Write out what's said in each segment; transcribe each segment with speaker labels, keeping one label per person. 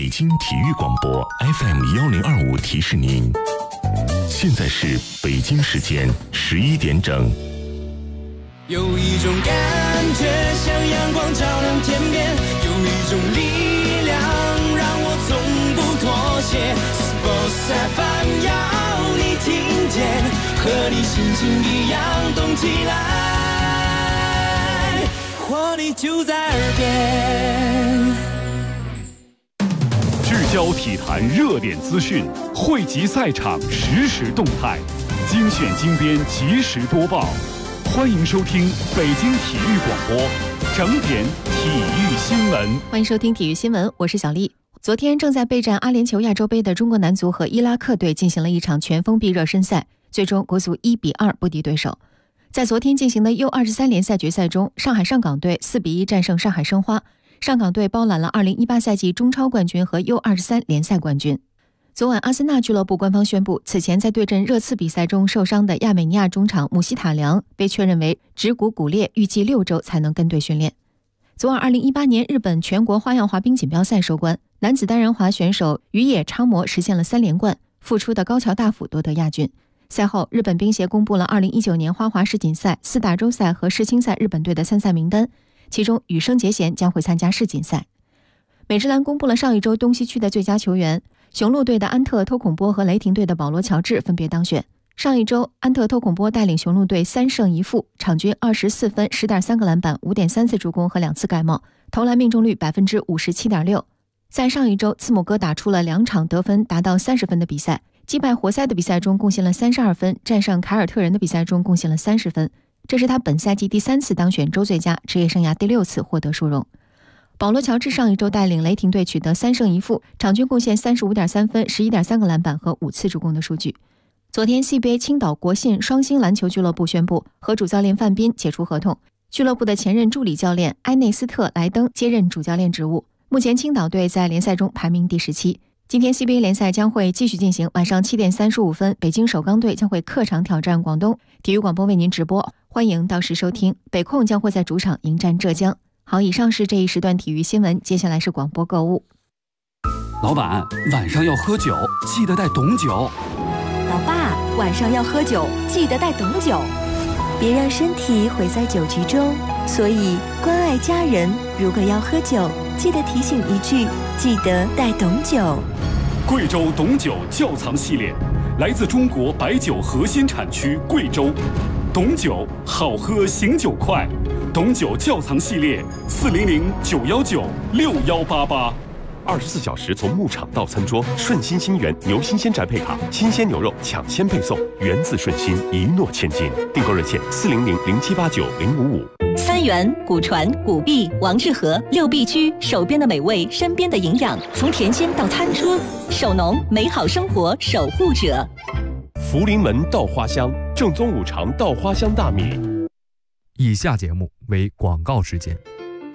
Speaker 1: 北京体育广播 FM1025提示您，现在是北京时间11点整。
Speaker 2: 有一种感觉像阳光照亮天边，有一种力量让我从不妥协。Sports FM 要你听见，和你心情一样动起来，活力就在耳边。
Speaker 3: 聚焦体坛热点资讯，汇集赛场实时动态，精选精编及时播报。欢迎收听北京体育广播整点体育新闻。
Speaker 4: 欢迎收听体育新闻，我是小丽。昨天正在备战阿联酋亚洲杯的中国男足和伊拉克队进行了一场全封闭热身赛，最终国足1-2不敌对手。在昨天进行的 U23 联赛决赛中，上海上港队4-1战胜上海申花，上港队包揽了2018赛季中超冠军和 U23 联赛冠军。昨晚阿森纳俱乐部官方宣布，此前在对阵热刺比赛中受伤的亚美尼亚中场姆希塔良被确认为指骨骨裂，预计6周才能跟队训练。昨晚2018年日本全国花样滑冰锦标赛收官，男子单人滑选手宇野昌磨实现了3连冠，复出的高桥大辅夺得亚军。赛后，日本冰协公布了2019年花滑世锦赛、4大洲赛和世青赛日本队的参赛名单，其中羽生结弦将会参加世锦赛。美职篮公布了上一周东西区的最佳球员，雄鹿队的安特托孔波和雷霆队的保罗乔治分别当选。上一周，安特托孔波带领雄鹿队3胜1负，场均24分、10.3个篮板、5.3次助攻和2次盖帽，投篮命中率 57.6%。在上一周，字母哥打出了2场得分达到30分的比赛，击败活塞的比赛中贡献了32分，战胜凯尔特人的比赛中贡献了30分，这是他本赛季第3次当选周最佳，职业生涯第6次获得殊荣。保罗乔治上一周带领雷霆队取得3胜1负，场均贡献 35.3分、11.3个篮板和5次助攻的数据。昨天 CBA 青岛国信双星篮球俱乐部宣布和主教练范斌解除合同，俱乐部的前任助理教练埃内斯特莱登接任主教练职务。目前青岛队在联赛中排名第17。今天 CBA 联赛将会继续进行，晚上7点35分，北京首钢队将会客场挑战广东。体育广播为您直播，欢迎到时收听。北控将会在主场迎战浙江。好，以上是这一时段体育新闻，接下来是广播购物。
Speaker 5: 老板，晚上要喝酒，记得带董酒。
Speaker 6: 老爸，晚上要喝酒，记得带董酒。别让身体毁在酒局中，所以关爱家人，如果要喝酒，记得提醒一句，记得带董酒。
Speaker 3: 贵州董酒窖藏系列，来自中国白酒核心产区贵州。董酒好喝醒酒快，董酒窖藏系列400-919-6188。
Speaker 7: 24小时从牧场到餐桌，顺心新源牛新鲜宅配卡，新鲜牛肉抢先配送，源自顺心，一诺千金。订购热线400-0789-055。
Speaker 8: 三元、古传、古币、王致和6必居，手边的美味，身边的营养，从甜心到餐桌，守农美好生活守护者。
Speaker 7: 福临门稻花香，正宗五常稻花香大米。
Speaker 9: 以下节目为广告时间。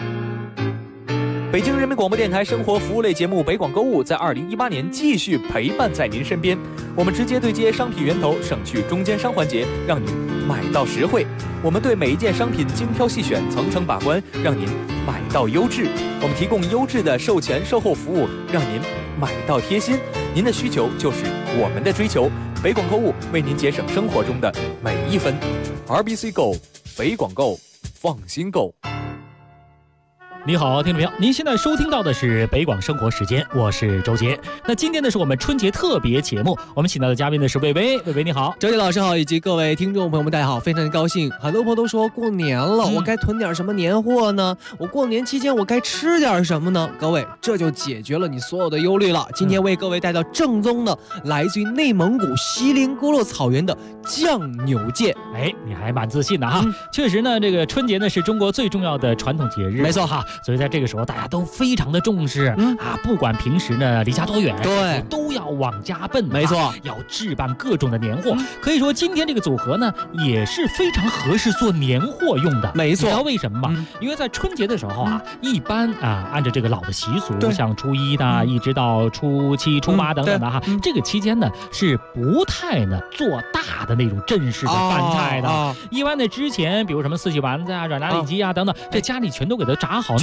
Speaker 10: 北京人民广播电台生活服务类节目《北广购物》在2018年继续陪伴在您身边。我们直接对接商品源头，省去中间商环节，让您买到实惠。我们对每一件商品精挑细选，层层把关，让您买到优质。我们提供优质的售前售后服务，让您买到贴心。您的需求就是我们的追求。北广购物为您节省生活中的每一分。RBC Go， 北广购，放心购。
Speaker 11: 你好，听众朋友，您现在收听到的是北广生活时间，我是周杰。那今天呢是我们春节特别节目，我们请到的嘉宾呢是魏巍。魏巍你好。
Speaker 12: 周杰老师好，以及各位听众朋友们大家好，非常的高兴。很多朋友都说过年了，我该囤点什么年货呢？我过年期间我该吃点什么呢？各位，这就解决了你所有的忧虑了。今天为各位带到正宗的来自于内蒙古锡林郭勒草原的酱牛腱。
Speaker 11: 哎，你还蛮自信的哈。确实呢，这个春节呢是中国最重要的传统节日，
Speaker 12: 没错
Speaker 11: 哈。所以在这个时候，大家都非常的重视不管平时呢离家多远，
Speaker 12: 对，
Speaker 11: 都要往家奔，
Speaker 12: 没错，
Speaker 11: 要置办各种的年货。可以说，今天这个组合呢也是非常合适做年货用的，
Speaker 12: 没错。
Speaker 11: 你知道为什么吗？因为在春节的时候一般按照这个老的习俗，像初一的一直到初7、初8等等的这个期间呢是不太呢做大的那种正式的饭菜的。一般呢之前，比如什么四喜丸子软炸里脊等等，这家里全都给它炸好。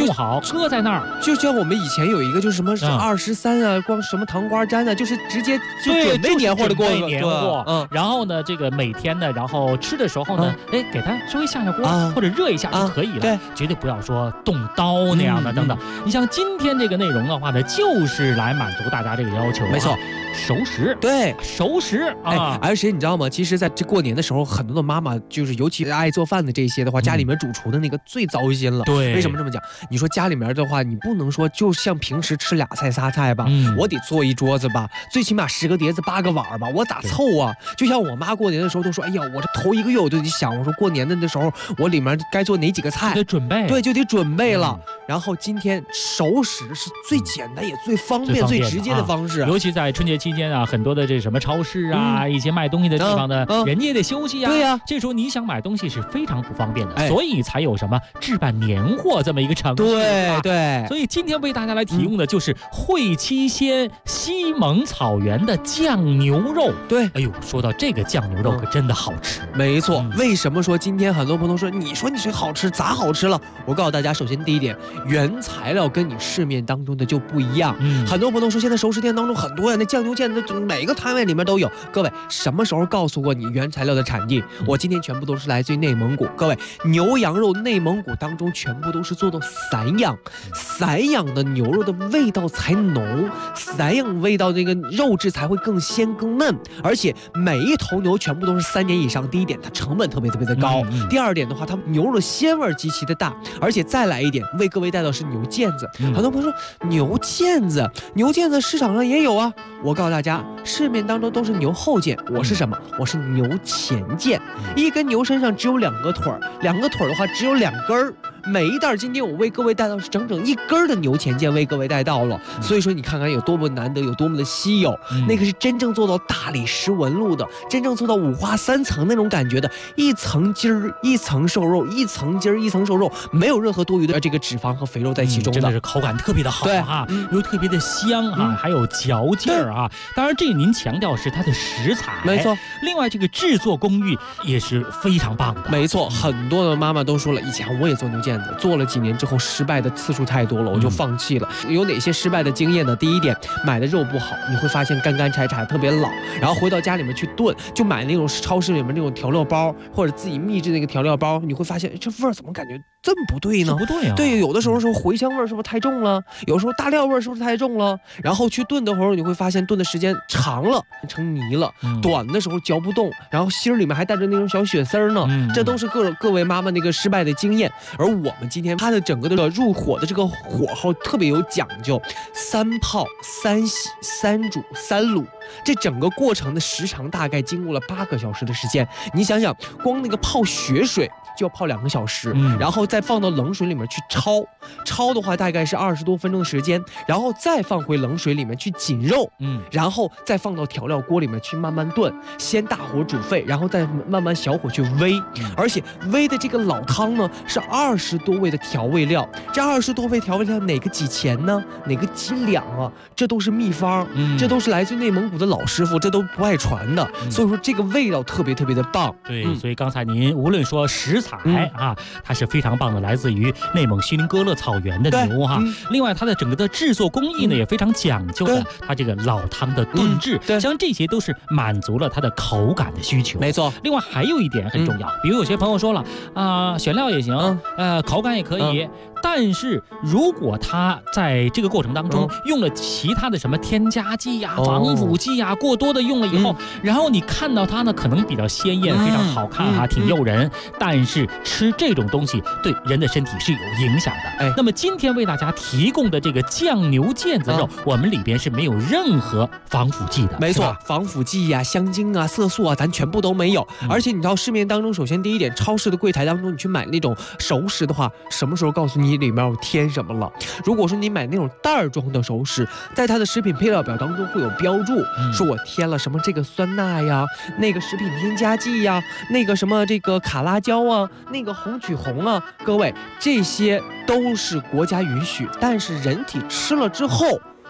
Speaker 11: 冻好搁在那儿。
Speaker 12: 就像我们以前有一个就是什么23啊，光什么糖瓜粘啊，就是直接就准备年货的过
Speaker 11: 年货。然后呢，这个每天呢，然后吃的时候呢，给它稍微下锅或者热一下就可以了。对，绝对不要说动刀那样的等等。你像今天这个内容的话呢，就是来满足大家这个要求。
Speaker 12: 没错。
Speaker 11: 熟食，
Speaker 12: 对，
Speaker 11: 熟食啊！
Speaker 12: 而且你知道吗？其实在这过年的时候，很多的妈妈就是尤其爱做饭的这些的话，家里面主厨的那个最糟心了。
Speaker 11: 对，
Speaker 12: 为什么这么讲？你说家里面的话，你不能说就像平时吃2菜3菜吧，我得做一桌子吧，最起码10个碟子8个碗吧，我咋凑啊？就像我妈过年的时候都说，哎呀，我这头1个月我就得想，我说过年的那时候我里面该做哪几个菜，
Speaker 11: 得准备，
Speaker 12: 对，就得准备了。然后今天熟食是最简单也最方便、最直接的方式，
Speaker 11: 尤其在春节期间啊，很多的这什么超市啊，一些卖东西的地方的，人家也得休息啊。
Speaker 12: 对呀，
Speaker 11: 这时候你想买东西是非常不方便的，所以才有什么置办年货这么一个程序。
Speaker 12: 对。
Speaker 11: 所以今天为大家来提供的就是会七鲜西蒙草原的酱牛肉。
Speaker 12: 对，
Speaker 11: 哎呦，说到这个酱牛肉可真的好吃。
Speaker 12: 没错，为什么说今天很多朋友说，你说好吃咋好吃了？我告诉大家，首先第一点，原材料跟你市面当中的就不一样。很多朋友说现在熟食店当中很多呀，那酱牛腱子每个摊位里面都有。各位什么时候告诉过你原材料的产地？我今天全部都是来自于内蒙古。各位，牛羊肉内蒙古当中全部都是做到散养，散养的牛肉的味道才浓，散养味道这个肉质才会更鲜更嫩，而且每一头牛全部都是3年以上。第一点，它成本特别的高。第二点的话，它牛肉的鲜味极其的大，而且再来一点，为各位带到是牛腱子。很多朋友说牛腱子市场上也有啊。我告诉大家，市面当中都是牛后腱，我是什么？我是牛前腱。一根牛身上只有2个腿，2个腿的话只有2根儿。每一袋今天我为各位带到是整整1根的牛前腱，为各位带到了。所以说你看看有多么难得，有多么的稀有。那个是真正做到大理石纹路的，真正做到5花3层那种感觉的，一层筋儿一层瘦肉，一层筋儿一层瘦肉，没有任何多余的这个脂肪和肥肉在其中的，
Speaker 11: 真的是口感特别的好哈，又特别的香哈，还有嚼劲儿啊。当然这您强调是它的食材，
Speaker 12: 没错。
Speaker 11: 另外这个制作工艺也是非常棒的，
Speaker 12: 没错。很多的妈妈都说了，以前我也做牛腱子，做了几年之后失败的次数太多了，我就放弃了。有哪些失败的经验呢？第一点，买的肉不好，你会发现干干柴柴特别老，然后回到家里面去炖，就买那种超市里面那种调料包，或者自己秘制那个调料包，你会发现这味儿怎么感觉这么不对呢？
Speaker 11: 不对啊。
Speaker 12: 对，有的时候是茴香味是不是太重了？有时候大料味是不是太重了？然后去炖的时候，你会发现炖的时间长了成泥了，短的时候嚼不动，然后心儿里面还带着那种小血丝儿呢。这都是各位妈妈那个失败的经验。而我们今天它的整个的入火的这个火候特别有讲究，3泡3洗3煮3卤，这整个过程的时长大概经过了8个小时的时间。你想想，光那个泡血水就要泡2个小时，然后再放到冷水里面去焯的话大概是20多分钟的时间，然后再放回冷水里面去紧肉，然后再放到调料锅里面去慢慢炖，先大火煮沸，然后再慢慢小火去煨，而且煨的这个老汤呢是20多味的调味料，这20多味调味料哪个几钱呢？哪个几两啊？这都是秘方，这都是来自内蒙古的老师傅，这都不爱传的，所以说这个味道特别的棒。
Speaker 11: 对，所以刚才您无论说食材啊，它是非常棒的，来自于内蒙锡林郭勒草原的牛哈。另外它的整个的制作工艺呢也非常讲究的，它这个老汤的炖制，像这些都是满足了它的口感的需求。
Speaker 12: 没错。
Speaker 11: 另外还有一点很重要，比如有些朋友说了选料也行，口感也可以。但是如果它在这个过程当中用了其他的什么添加剂呀、防腐剂呀，过多的用了以后，然后你看到它呢可能比较鲜艳，非常好看啊，挺诱人，但是吃这种东西对人的身体是有影响的。那么今天为大家提供的这个酱牛腱子肉，我们里边是没有任何防腐剂的。
Speaker 12: 没错，防腐剂呀、香精啊、色素啊，咱全部都没有。而且你到市面当中，首先第一点，超市的柜台当中，你去买那种熟食的话，什么时候告诉你里面有添什么了？如果说你买那种袋装的熟食，在它的食品配料表当中会有标注，说我添了什么这个酸钠呀，那个食品添加剂呀，那个什么这个卡拉胶啊，那个红曲红啊，各位这些都是国家允许，但是人体吃了之后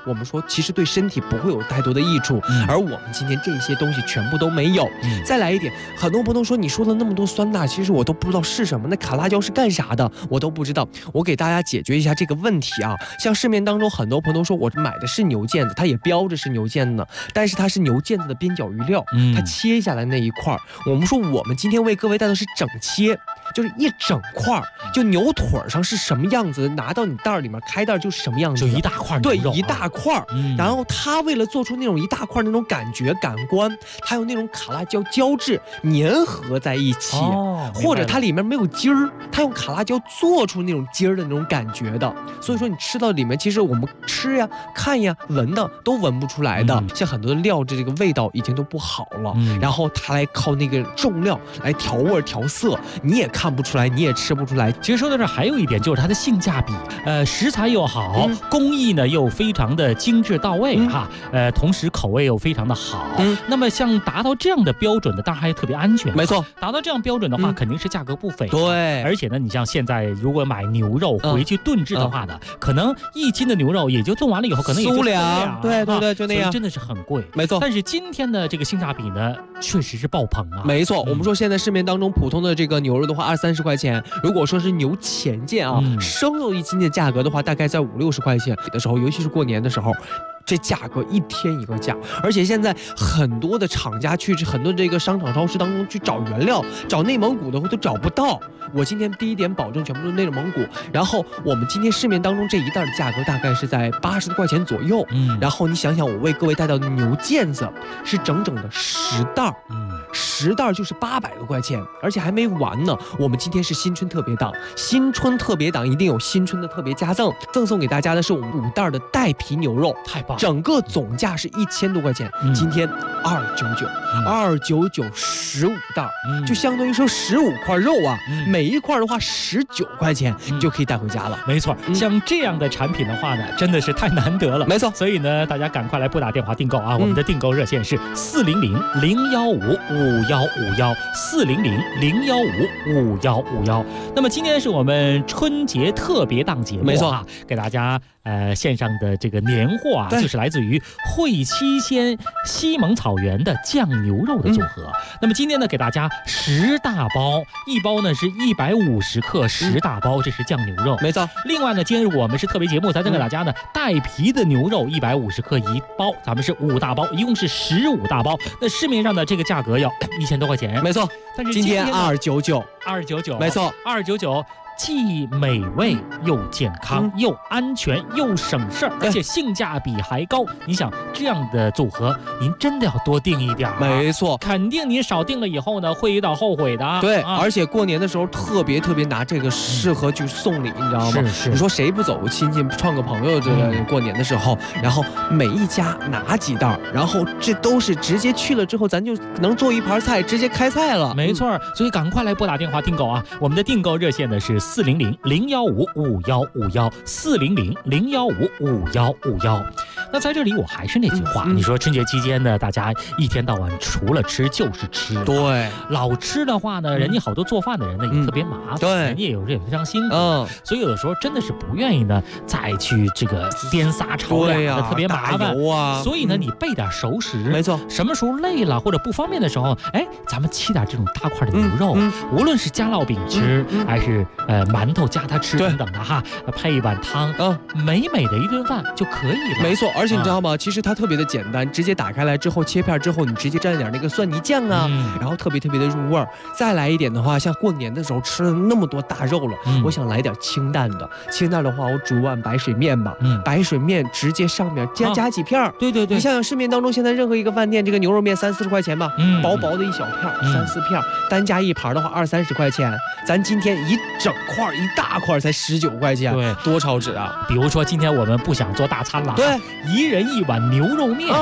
Speaker 12: 我们说其实对身体不会有太多的益处，而我们今天这些东西全部都没有。再来一点，很多朋友说你说了那么多酸钠，其实我都不知道是什么，那卡拉胶是干啥的，我都不知道。我给大家解决一下这个问题啊。像市面当中很多朋友说我买的是牛腱子，它也标着是牛腱子，但是它是牛腱子的边角余料，它切下来那一块，我们说我们今天为各位带的是整切，就是一整块，就牛腿上是什么样子，拿到你袋里面开袋就是什么样子，
Speaker 11: 就一大块牛肉，
Speaker 12: 对，一大块。然后它为了做出那种一大块那种感觉感官，它用那种卡拉胶胶质粘合在一起，或者它里面没有筋儿，它用卡拉胶做出那种筋儿的那种感觉的。所以说你吃到里面，其实我们吃呀、看呀、闻的都闻不出来的。像很多的料质，这个味道已经都不好了，然后它来靠那个重料来调味调色，你也看不出来，你也吃不出来。
Speaker 11: 其实说到这儿还有一点就是它的性价比，食材又好，工艺呢又非常的精致到位哈，同时口味又非常的好。那么像达到这样的标准的，当然还特别安全。
Speaker 12: 没错，
Speaker 11: 达到这样标准的话，肯定是价格不菲。
Speaker 12: 对，
Speaker 11: 而且呢，你像现在如果买牛肉回去炖制的话呢，可能1斤的牛肉也就炖完了以后，可能也就
Speaker 12: 酥两，对对对，就那样，
Speaker 11: 真的是很贵。
Speaker 12: 没错。
Speaker 11: 但是今天的这个性价比呢，确实是爆棚啊。
Speaker 12: 没错，我们说现在市面当中普通的这个牛肉的话，20-30块钱，如果说是牛前腱啊，生肉1斤的价格的话，大概在50-60块钱的时候，尤其是过年的时候。这价格一天一个价，而且现在很多的厂家去很多这个商场超市当中去找原料，找内蒙古的话都找不到。我今天第一点保证全部都是内蒙古，然后我们今天市面当中这一袋的价格大概是在80多块钱左右。然后你想想，我为各位带到的牛腱子是整整的10袋，10袋就是800多块钱，而且还没完呢。我们今天是新春特别档，新春特别档一定有新春的特别加赠，赠送给大家的是我们5袋的带皮牛肉，
Speaker 11: 太棒。
Speaker 12: 整个总价是1000多块钱，今天299，299 15袋，就相当于说15块肉啊，每一块的话19块钱，你就可以带回家了。
Speaker 11: 没错，像这样的产品的话呢，真的是太难得了。
Speaker 12: 没错，
Speaker 11: 所以呢，大家赶快来拨打电话订购啊！我们的订购热线是400-015-5151，400-015-5151。那么今天是我们春节特别档节目，
Speaker 12: 没错，
Speaker 11: 给大家线上的这个年货啊，就是来自于会七鲜西蒙草原的酱牛肉的组合。那么今天呢，给大家10大包，一包呢是150克10大包，这是酱牛肉。
Speaker 12: 没错。
Speaker 11: 另外呢，今天我们是特别节目，咱给大家呢带皮的牛肉150克一包，咱们是5大包，一共是15大包。那市面上的这个价格要1000多块钱。
Speaker 12: 没错。
Speaker 11: 但是
Speaker 12: 今天299，
Speaker 11: 没错，299。既美味又健康，又安全又省事儿，而且性价比还高。你想这样的组合，您真的要多订一点。
Speaker 12: 没错，
Speaker 11: 肯定您少订了以后呢，会有点后悔的。
Speaker 12: 对，而且过年的时候特别拿这个适合去送礼，你知道吗？
Speaker 11: 是。
Speaker 12: 你说谁不走亲戚串个朋友？这个过年的时候，然后每一家拿几袋，然后这都是直接去了之后，咱就能做一盘菜，直接开菜了。
Speaker 11: 没错，所以赶快来拨打电话订购啊！我们的订购热线呢是400-015-5151，400-015-5151。那在这里我还是那句话，你说春节期间呢，大家一天到晚除了吃就是吃，
Speaker 12: 对，
Speaker 11: 老吃的话呢，人家好多做饭的人呢也特别麻烦，
Speaker 12: 对，
Speaker 11: 人家有时候也非常辛苦，所以有的时候真的是不愿意呢再去这个颠撒炒两的，特别麻烦
Speaker 12: 啊。
Speaker 11: 所以呢，你备点熟食，
Speaker 12: 没错，
Speaker 11: 什么时候累了或者不方便的时候，哎，咱们沏点这种大块的牛肉，无论是加烙饼吃，还是馒头加它吃等等的哈，配一碗汤，美美的一顿饭就可以了。
Speaker 12: 没错，而且你知道吗？其实它特别的简单，直接打开来之后切片之后，你直接蘸点那个蒜泥酱啊，然后特别的入味儿。再来一点的话，像过年的时候吃了那么多大肉了，我想来点清淡的。清淡的话，我煮碗白水面吧，白水面直接上面加几片。
Speaker 11: 对，
Speaker 12: 你想想市面当中现在任何一个饭店，这个牛肉面30-40块钱吧，薄薄的一小片，3-4片，单加一盘的话20-30块钱。咱今天一整块一大块才19块钱，
Speaker 11: 对，
Speaker 12: 多超值啊！
Speaker 11: 比如说今天我们不想做大餐了，
Speaker 12: 对，
Speaker 11: 一人一碗牛肉面，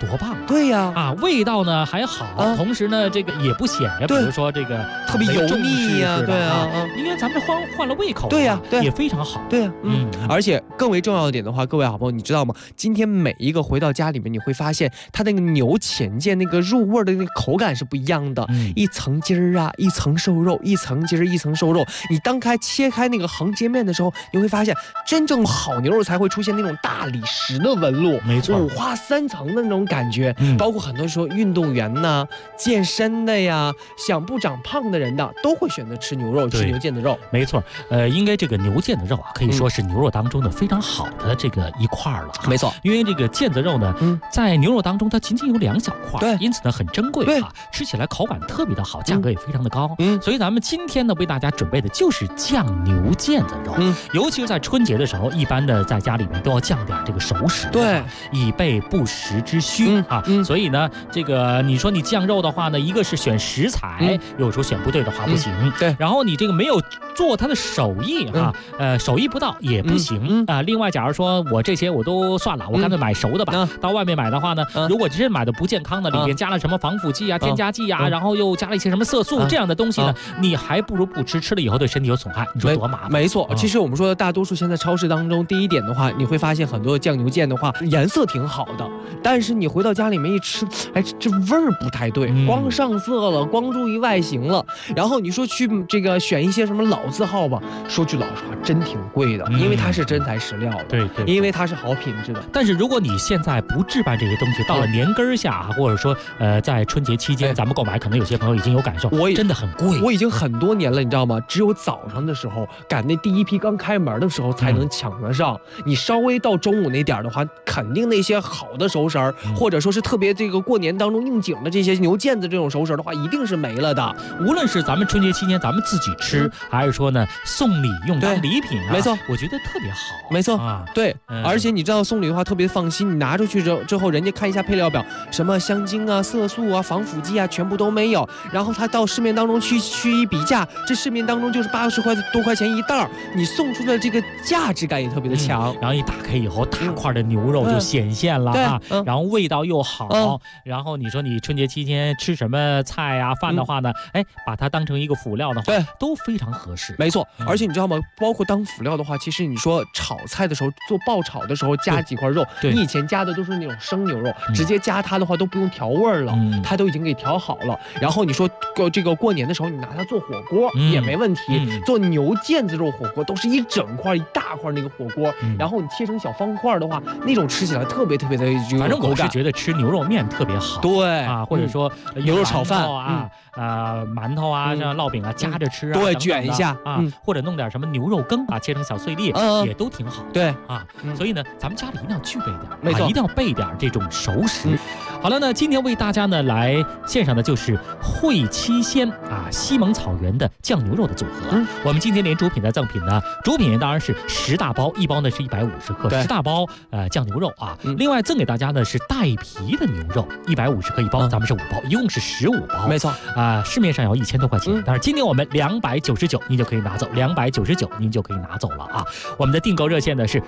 Speaker 11: 多棒啊！
Speaker 12: 对呀，
Speaker 11: 啊，味道呢还好，同时呢这个也不显着，比如说这个
Speaker 12: 特别油腻呀，对啊，
Speaker 11: 因为咱们换了胃口，
Speaker 12: 对呀，
Speaker 11: 也非常好，
Speaker 12: 对呀，而且更为重要的点的话，各位好朋友，你知道吗？今天每一个回到家里面，你会发现它那个牛前腱那个入味的那个口感是不一样的，一层筋儿啊，一层瘦肉，一层筋儿一层瘦肉。你当切开那个横截面的时候，你会发现真正好牛肉才会出现那种大理石的纹路，
Speaker 11: 没错，
Speaker 12: 五花三层的那种感觉。包括很多说运动员呐、健身的呀、想不长胖的人的，都会选择吃牛肉，吃牛腱子肉。
Speaker 11: 没错，应该这个牛腱子肉啊，可以说是牛肉当中的非常好的这个一块了。
Speaker 12: 没错，
Speaker 11: 因为这个腱子肉呢，在牛肉当中它仅仅有2小块，
Speaker 12: 对，
Speaker 11: 因此呢很珍贵啊，吃起来口感特别的好，价格也非常的高。所以咱们今天呢为大家准备的就是酱牛腱子肉，尤其是在春节的时候，一般的在家里面都要酱点这个熟食，
Speaker 12: 对，
Speaker 11: 以备不时之需啊。所以呢，这个你说你酱肉的话呢，一个是选食材，有时候选不对的话不行，
Speaker 12: 对，
Speaker 11: 然后你这个没有做它的手艺啊，手艺不到也不行啊。另外，假如说我这些我都算了，我干脆买熟的吧。到外面买的话呢，如果真买的不健康的，里面加了什么防腐剂啊、添加剂啊，然后又加了一些什么色素这样的东西呢，你还不如不吃，吃了以后对身体有损害，你说多麻烦。
Speaker 12: 没错，其实我们说的大多数现在超市当中，第一点的话，你会发现很多酱牛腱的话颜色挺好的，但是你回到家里面一吃，哎，这味儿不太对，光上色了，光注意外形了。然后你说去这个选一些什么老字号吧，说句老实话，真挺贵的，因为它是真材实料的，
Speaker 11: 对，
Speaker 12: 因为它是好品质的。
Speaker 11: 但是如果你现在不置办这些东西，到了年根下，或者说在春节期间咱们购买，可能有些朋友已经有感受，真的很贵。
Speaker 12: 我已经很多年了，你知道吗？只有早上的时候赶那第一批刚开门的时候才能抢得上。你稍微到中午那点的话，肯定那些好的熟食儿，或者说是特别这个过年当中应景的这些牛腱子这种熟食的话，一定是没了的。
Speaker 11: 无论是咱们春节期间咱们自己吃，还是说呢送礼用当礼品啊，
Speaker 12: 没错，
Speaker 11: 我觉得特别好。
Speaker 12: 没错啊，对，而且你知道送礼的话特别放心，你拿出去之后，人家看一下配料表，什么香精啊、色素啊、防腐剂啊，全部都没有。然后他到市面当中去一比价，这市面当中就是80多块钱一袋，你送出的这个价值感也特别的强。
Speaker 11: 然后一打开以后，大块的牛肉就显现了啊，然后味道又好。然后你说你春节期间吃什么菜啊、饭的话呢，哎，把它当成一个辅料的话，都非常合适。
Speaker 12: 没错，而且你知道吗？包括当辅料的话，其实你说炒菜的时候做爆炒的时候加几块肉，你以前加的都是那种生牛肉，直接加它的话都不用调味了，它都已经给调好了。然后你说这个过年的时候你拿它做火锅也没问题，做牛腱子肉火锅都是一整块一大块那个火锅，然后你切成小方块的话，那种吃起来特别特别的有口感。
Speaker 11: 反正我是觉得吃牛肉面特别好，
Speaker 12: 对
Speaker 11: 啊，或者说
Speaker 12: 牛肉炒饭
Speaker 11: 啊。馒头啊，像烙饼啊，夹着吃啊，
Speaker 12: 对，卷一下
Speaker 11: 啊，或者弄点什么牛肉羹啊，切成小碎粒，也都挺好。
Speaker 12: 对
Speaker 11: 啊，所以呢，咱们家里一定要具备点，
Speaker 12: 没错，
Speaker 11: 一定要备点这种熟食。好了，那今天为大家呢来献上的就是汇七鲜啊西蒙草原的酱牛肉的组合。我们今天连主品的赠品呢，主品当然是10大包，一包呢是150克，10大包酱牛肉啊。另外赠给大家呢是带皮的牛肉，150克一包，咱们是5包，一共是15包。
Speaker 12: 没错。
Speaker 11: 市面上要1000多块钱，但是今天我们299，您就可以拿走，299您就可以拿走了啊！我们的订购热线呢是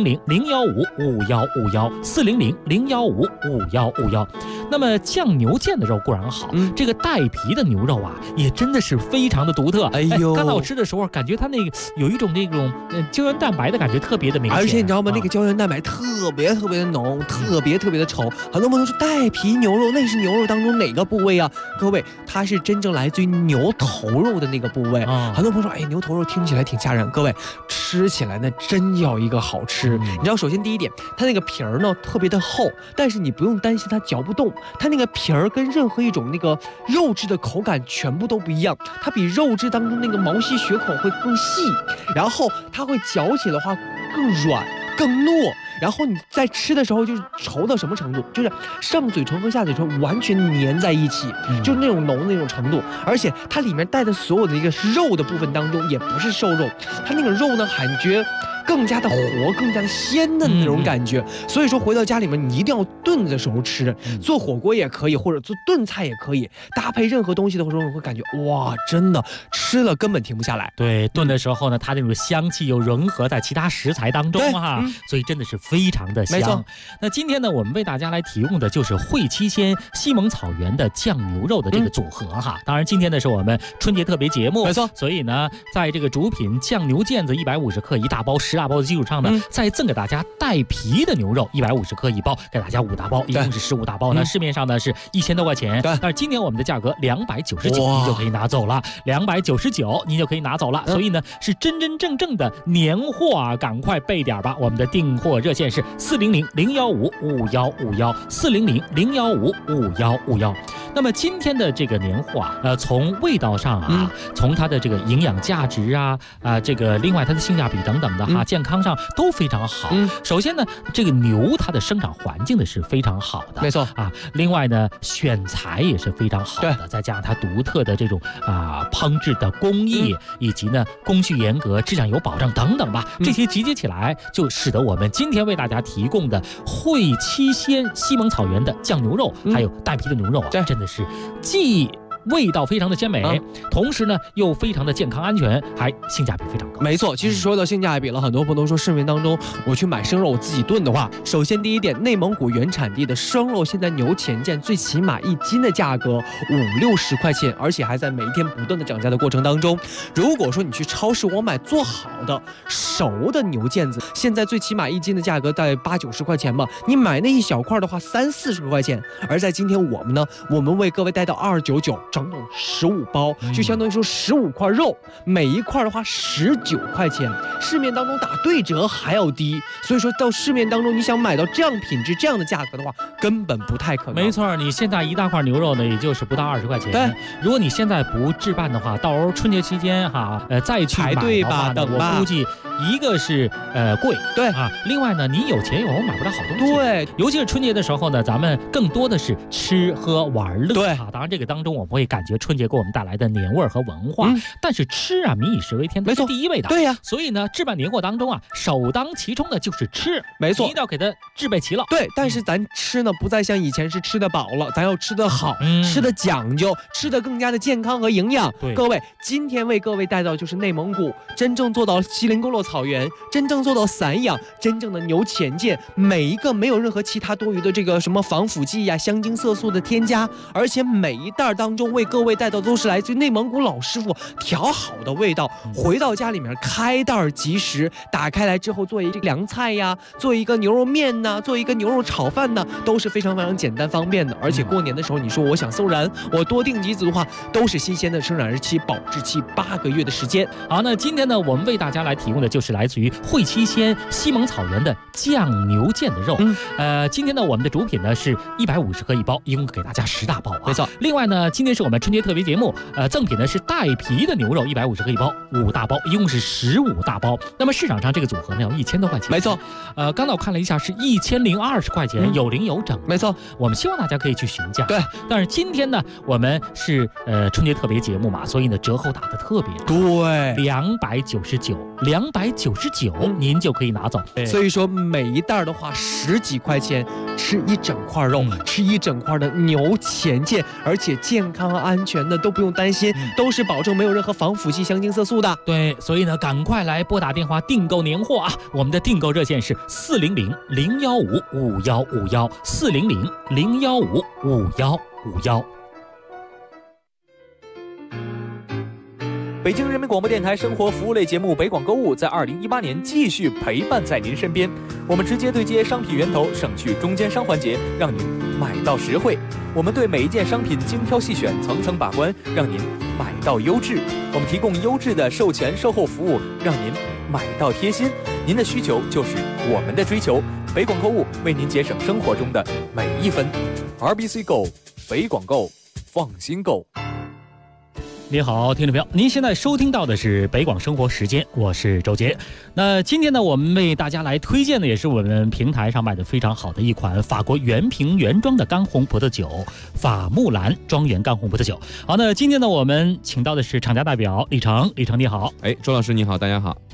Speaker 11: 400-015-5151，400-015-5151。那么酱牛腱的肉固然好，这个带皮的牛肉啊，也真的是非常的独特。
Speaker 12: 哎呦，
Speaker 11: 刚才我吃的时候，感觉它那个有一种那种胶原蛋白的感觉特别的明显，
Speaker 12: 而且你知道吗？那个胶原蛋白特别特别的浓，特别特别的稠。很多朋友说带皮牛肉，那是牛肉当中哪个部位啊？各位，它是真正来自于牛头肉的那个部位。很多朋友说，哎，牛头肉听起来挺吓人。各位，吃起来呢真要一个好吃。你知道，首先第一点，它那个皮儿呢特别的厚，但是你不用担心它嚼不动。它那个皮儿跟任何一种那个肉质的口感全部都不一样，它比肉质当中那个毛细血口会更细，然后它会嚼起来的话更软更糯。然后你在吃的时候就是稠到什么程度，就是上嘴唇和下嘴唇完全粘在一起，就是那种浓的那种程度。而且它里面带的所有的一个肉的部分当中也不是瘦肉，它那个肉呢感觉更加的活、更加的鲜的那种感觉。所以说回到家里面，你一定要炖的时候吃，做火锅也可以，或者做炖菜也可以，搭配任何东西的时候，你会感觉哇，真的吃了根本停不下来。
Speaker 11: 对，炖的时候呢，它那种香气又融合在其他食材当中哈，所以真的是非常的香。
Speaker 12: 没错。
Speaker 11: 那今天呢，我们为大家来提供的就是汇七鲜西蒙草原的酱牛肉的这个组合哈。当然，今天呢是我们春节特别节目，
Speaker 12: 没错。
Speaker 11: 所以呢，在这个主品酱牛腱子150克1大包10大包的基础上呢，再赠给大家带皮的牛肉150克1包，给大家5大包，一共是15大包呢。市面上呢是1000多块钱，但是今年我们的价格299，你就可以拿走了，299你就可以拿走了。所以呢，是真真正正的年货啊，赶快备点吧。我们的订货热线是400-015-5151，400-015-5151。那么今天的这个年货啊，从味道上啊，从它的这个营养价值啊，这个另外它的性价比等等的哈，健康上都非常好。首先呢，这个牛它的生长环境呢是非常好的，
Speaker 12: 没错
Speaker 11: 啊。另外呢，选材也是非常好的，再加上它独特的这种烹制的工艺，以及呢工序严格、质量有保障等等吧，这些集结起来，就使得我们今天为大家提供的汇七鲜西蒙草原的酱牛肉，还有带皮的牛肉啊，真的是既味道非常的鲜美，同时呢又非常的健康安全，还性价比非常高。
Speaker 12: 没错，其实说到性价比了，很多朋友都说市面当中我去买生肉我自己炖的话，首先第一点，内蒙古原产地的生肉现在牛前腱最起码1斤的价格50-60块钱，而且还在每一天不断的涨价的过程当中。如果说你去超市我买做好的熟的牛腱子，现在最起码1斤的价格在80-90块钱嘛，你买那一小块的话30-40块钱。而在今天我们呢，我们为各位带到299。整整15包，就相当于说15块肉，每一块的话19块钱，市面当中打对折还要低，所以说到市面当中你想买到这样品质、这样的价格的话，根本不太可能。
Speaker 11: 没错，你现在一大块牛肉呢，也就是不到20块钱。对，如果你现在不置办的话，到时候春节期间哈，再去
Speaker 12: 排队吧，等吧，
Speaker 11: 我估计一个是贵，
Speaker 12: 对
Speaker 11: 啊，另外呢，你有钱有买不到好东西。
Speaker 12: 对，
Speaker 11: 尤其是春节的时候呢，咱们更多的是吃喝玩乐。
Speaker 12: 对
Speaker 11: 啊，当然这个当中我们会感觉春节给我们带来的年味和文化，但是吃啊，民以食为天，
Speaker 12: 没错，
Speaker 11: 第一位的。
Speaker 12: 对呀，
Speaker 11: 所以呢，置办年货当中啊，首当其冲的就是吃，
Speaker 12: 没错，
Speaker 11: 一定要给它制备齐了。
Speaker 12: 对，但是咱吃呢，不再像以前是吃得饱了，咱要吃得好，吃得讲究，吃得更加的健康和营养。
Speaker 11: 对，
Speaker 12: 各位，今天为各位带到就是内蒙古，真正做到锡林郭勒草原，真正做到散养，真正的牛前腱，每一个没有任何其他多余的这个什么防腐剂呀、香精色素的添加，而且每一袋当中为各位带到都是来自于内蒙古老师傅调好的味道。回到家里面开袋即食，打开来之后做一个凉菜呀，做一个牛肉面呐，做一个牛肉炒饭呐，都是非常非常简单方便的。而且过年的时候，你说我想送人，我多订几组的话，都是新鲜的生产日期、保质期8个月的时间。
Speaker 11: 好，那今天呢，我们为大家来提供的就是来自于汇七鲜西蒙草原的酱牛腱的肉。今天呢，我们的主品呢是150克1包，一共给大家10大包啊。
Speaker 12: 没错。
Speaker 11: 另外呢，今天是我们春节特别节目，赠品呢是带皮的牛肉150克1包，5大包，一共是15大包。那么市场上这个组合呢要1000多块钱。
Speaker 12: 没错。
Speaker 11: 刚才我看了一下，是1020块钱，有零有整。
Speaker 12: 没错。
Speaker 11: 我们希望大家可以去询价。
Speaker 12: 对。
Speaker 11: 但是今天呢，我们是春节特别节目嘛，所以呢折扣打得特别大。
Speaker 12: 对。
Speaker 11: 299，您就可以拿走。
Speaker 12: 所以说每一袋的话10几块钱，吃一整块肉，吃一整块的牛前腱，而且健康和安全的都不用担心，都是保证没有任何防腐剂、香精色素的。
Speaker 11: 对，所以呢，赶快来拨打电话订购年货啊！我们的订购热线是400-015-5151，400-015-5151。北京人民广播电台生活服务类节目《北广购物》在2018年继续陪伴在您身边。我们直接对接商品源头，省去中间商环节，让您买到实惠。我们对每一件商品精挑细选，层层把关，让您买到优质。我们提供优质的售前售后服务，让您买到贴心。您的需求就是我们的追求。北广购物为您节省生活中的每一分。RBC Go， 北广购，放心购。你好，听众朋友，您现在收听到的是北广生活时间，我是周杰。那今天呢，我们为大家来推荐的也是我们平台上卖的非常好的一款法国原瓶原装的干红葡萄酒——法木兰庄园干红葡萄酒。好，那今天呢，我们请到的是厂家代表李成，李成你好。
Speaker 13: 周老师你好，大家好。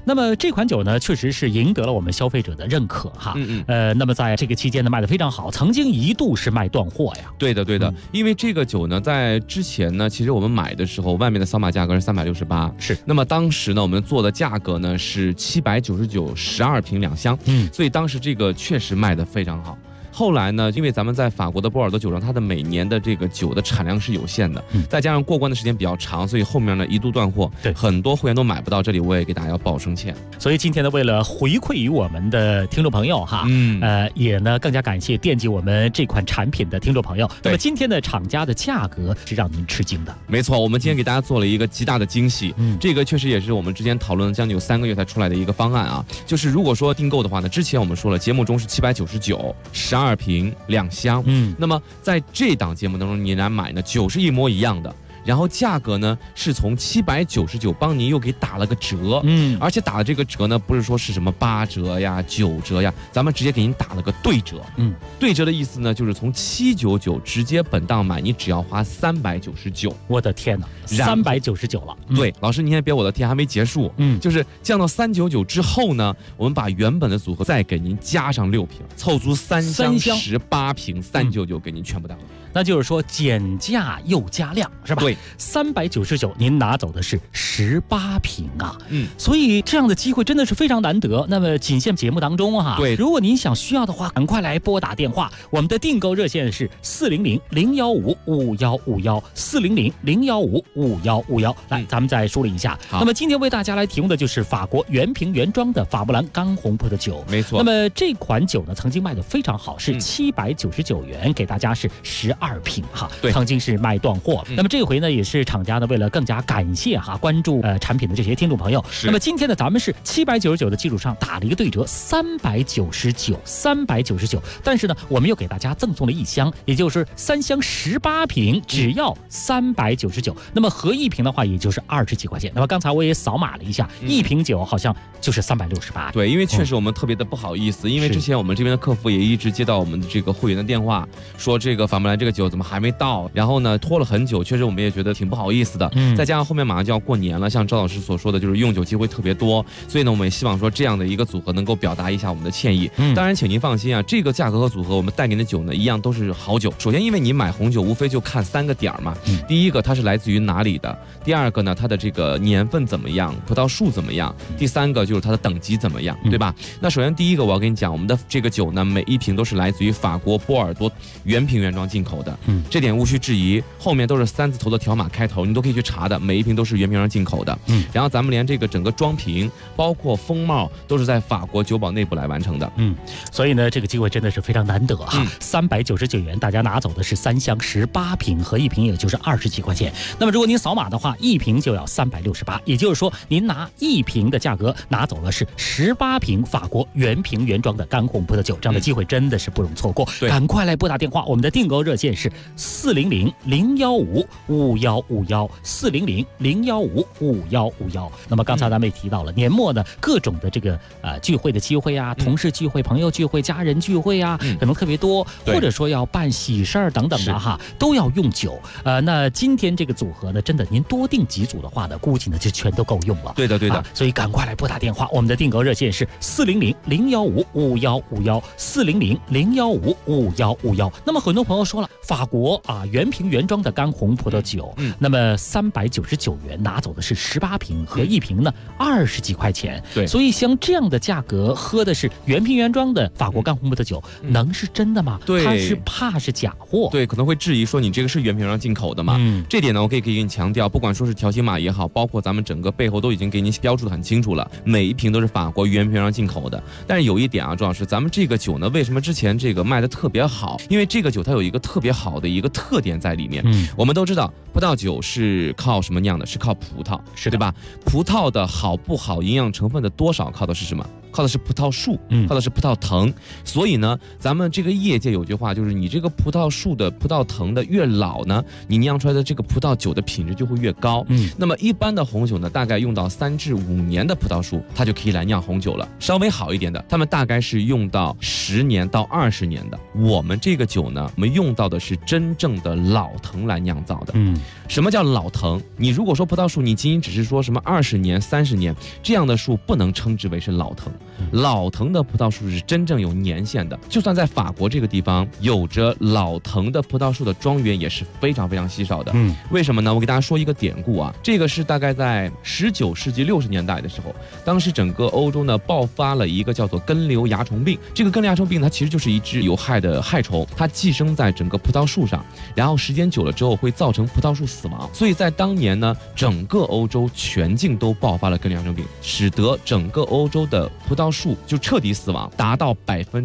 Speaker 11: 那么这款酒呢，确实是赢得了我们消费者的认可哈。那么在这个期间呢，卖得非常好，曾经一度是卖断货呀。
Speaker 13: 对的，因为这个酒呢，在之前呢，其实我们买的时候，外面的扫码价格是368，
Speaker 11: 是。
Speaker 13: 那么当时呢，我们做的价格呢是799，12瓶2箱，所以当时这个确实卖得非常好。后来呢，因为咱们在法国的波尔多酒庄，它的每年的这个酒的产量是有限的，再加上过关的时间比较长，所以后面呢一度断货，
Speaker 11: 对，
Speaker 13: 很多会员都买不到。这里我也给大家要报声歉。
Speaker 11: 所以今天呢，为了回馈于我们的听众朋友哈，也呢更加感谢惦记我们这款产品的听众朋友。那么今天的厂家的价格是让您吃惊的。
Speaker 13: 没错，我们今天给大家做了一个极大的惊喜，这个确实也是我们之前讨论将近有3个月才出来的一个方案啊。就是如果说订购的话呢，之前我们说了，节目中是799，12瓶2箱，那么在这档节目当中，你来买呢，酒是一模一样的。然后价格呢是从799帮您又给打了个折，而且打的这个折呢不是说是什么8折呀、9折呀，咱们直接给您打了个对折，对折的意思呢就是从799直接本档买，你只要花399。
Speaker 11: 我的天哪，399了。
Speaker 13: 对，老师您先别我的天，还没结束，就是降到399之后呢，我们把原本的组合再给您加上6瓶，凑足3箱18瓶，399给您全部带回来。
Speaker 11: 那就是说减价又加量，是吧？
Speaker 13: 对
Speaker 11: ，399您拿走的是18瓶啊，所以这样的机会真的是非常难得。那么仅限节目当中哈，
Speaker 13: 对，
Speaker 11: 如果您想需要的话，赶快来拨打电话，我们的订购热线是400-015-5151，400-015-5151。来，咱们再梳理一下。那么今天为大家来提供的就是法国原瓶原装的法布兰干红葡萄酒，
Speaker 13: 没错。
Speaker 11: 那么这款酒呢，曾经卖得非常好，是799元，给大家是12瓶哈，曾经是卖断货。那么这回呢，也是厂家呢为了更加感谢哈关注产品的这些听众朋友，那么今天呢咱们是799的基础上打了一个对折399，但是呢我们又给大家赠送了1箱，也就是3箱18瓶，只要399。那么合1瓶的话也就是20几块钱。那么刚才我也扫码了一下，1瓶酒好像就是368。
Speaker 13: 对，因为确实我们特别的不好意思，因为之前我们这边的客服也一直接到我们的这个会员的电话，说这个法布兰这个酒怎么还没到，然后呢拖了很久，确实我们也觉得挺不好意思的。再加上后面马上就要过年了，像赵老师所说的，就是用酒机会特别多，所以呢我们也希望说这样的一个组合能够表达一下我们的歉意。当然请您放心啊，这个价格和组合我们带您的酒呢一样都是好酒。首先因为你买红酒无非就看3个点嘛，第一个它是来自于哪里的，第二个呢它的这个年份怎么样，葡萄树怎么样，第3个就是它的等级怎么样，对吧？那首先第一个我要跟你讲，我们的这个酒呢每1瓶都是来自于法国波尔多原瓶原装进口的，这点无需质疑，后面都是3字头的条码开头，你都可以去查的，每1瓶都是原瓶原装进口的。然后咱们连这个整个装瓶包括封帽都是在法国酒保内部来完成的。
Speaker 11: 所以呢这个机会真的是非常难得哈，399元大家拿走的是3箱18瓶，合1瓶也就是20几块钱。那么如果您扫码的话，1瓶就要368，也就是说您拿1瓶的价格拿走了是18瓶法国原瓶原装的干红葡萄酒，这样的机会真的是不容错过。赶快来拨打电话，我们的订购热线是400-015-5151，400-015-5151。那么刚才咱们也提到了，年末呢各种的这个聚会的机会啊，同事聚会、朋友聚会、家人聚会啊，可能特别多，或者说要办喜事儿等等的哈，都要用酒。那今天这个组合呢，真的您多订几组的话呢，估计呢就全都够用了。
Speaker 13: 对的，
Speaker 11: 所以赶快来拨打电话，我们的订购热线是400-015-5151，400-015-5151。那么很多朋友说了，法国原瓶原装的干红葡萄酒，那么399元拿走的是18瓶，合1瓶呢20几块钱。
Speaker 13: 对，
Speaker 11: 所以像这样的价格喝的是原瓶原装的法国干红葡萄酒，能是真的吗？
Speaker 13: 对，
Speaker 11: 它是怕是假货。
Speaker 13: 对，可能会质疑说你这个是原瓶原装进口的嘛？这点呢我可以给你强调，不管说是条形码也好，包括咱们整个背后都已经给您标注的很清楚了，每1瓶都是法国原瓶原装进口的。但是有一点啊，周老师，咱们这个酒呢为什么之前这个卖的特别好？因为这个酒它有一个特别好的一个特点在里面。我们都知道葡萄酒是靠什么酿的？是靠葡萄，
Speaker 11: 是
Speaker 13: 对吧？葡萄的好不好，营养成分的多少靠的是什么？ 靠的是葡萄树，靠的是葡萄藤。所以呢，咱们这个业界有句话，就是你这个葡萄树的葡萄藤的越老呢，你酿出来的这个葡萄酒的品质就会越高。那么一般的红酒呢，大概用到3至5年的葡萄树，它就可以来酿红酒了。稍微好一点的，他们大概是用到10年到20年的。我们这个酒呢，我们用到的是真正的老藤来酿造的。什么叫老藤？你如果说葡萄树，你仅仅只是说什么20年、30年这样的树，不能称之为是老藤。老藤的葡萄树是真正有年限的，就算在法国这个地方，有着老藤的葡萄树的庄园也是非常非常稀少的。为什么呢？我给大家说一个典故啊，这个是大概在19世纪60年代的时候，当时整个欧洲呢爆发了一个叫做根瘤蚜虫病。这个根瘤蚜虫病它其实就是一只有害的害虫，它寄生在整个葡萄树上，然后时间久了之后会造成葡萄树死亡。所以在当年呢，整个欧洲全境都爆发了根瘤蚜虫病，使得整个欧洲的葡萄树就彻底死亡，达到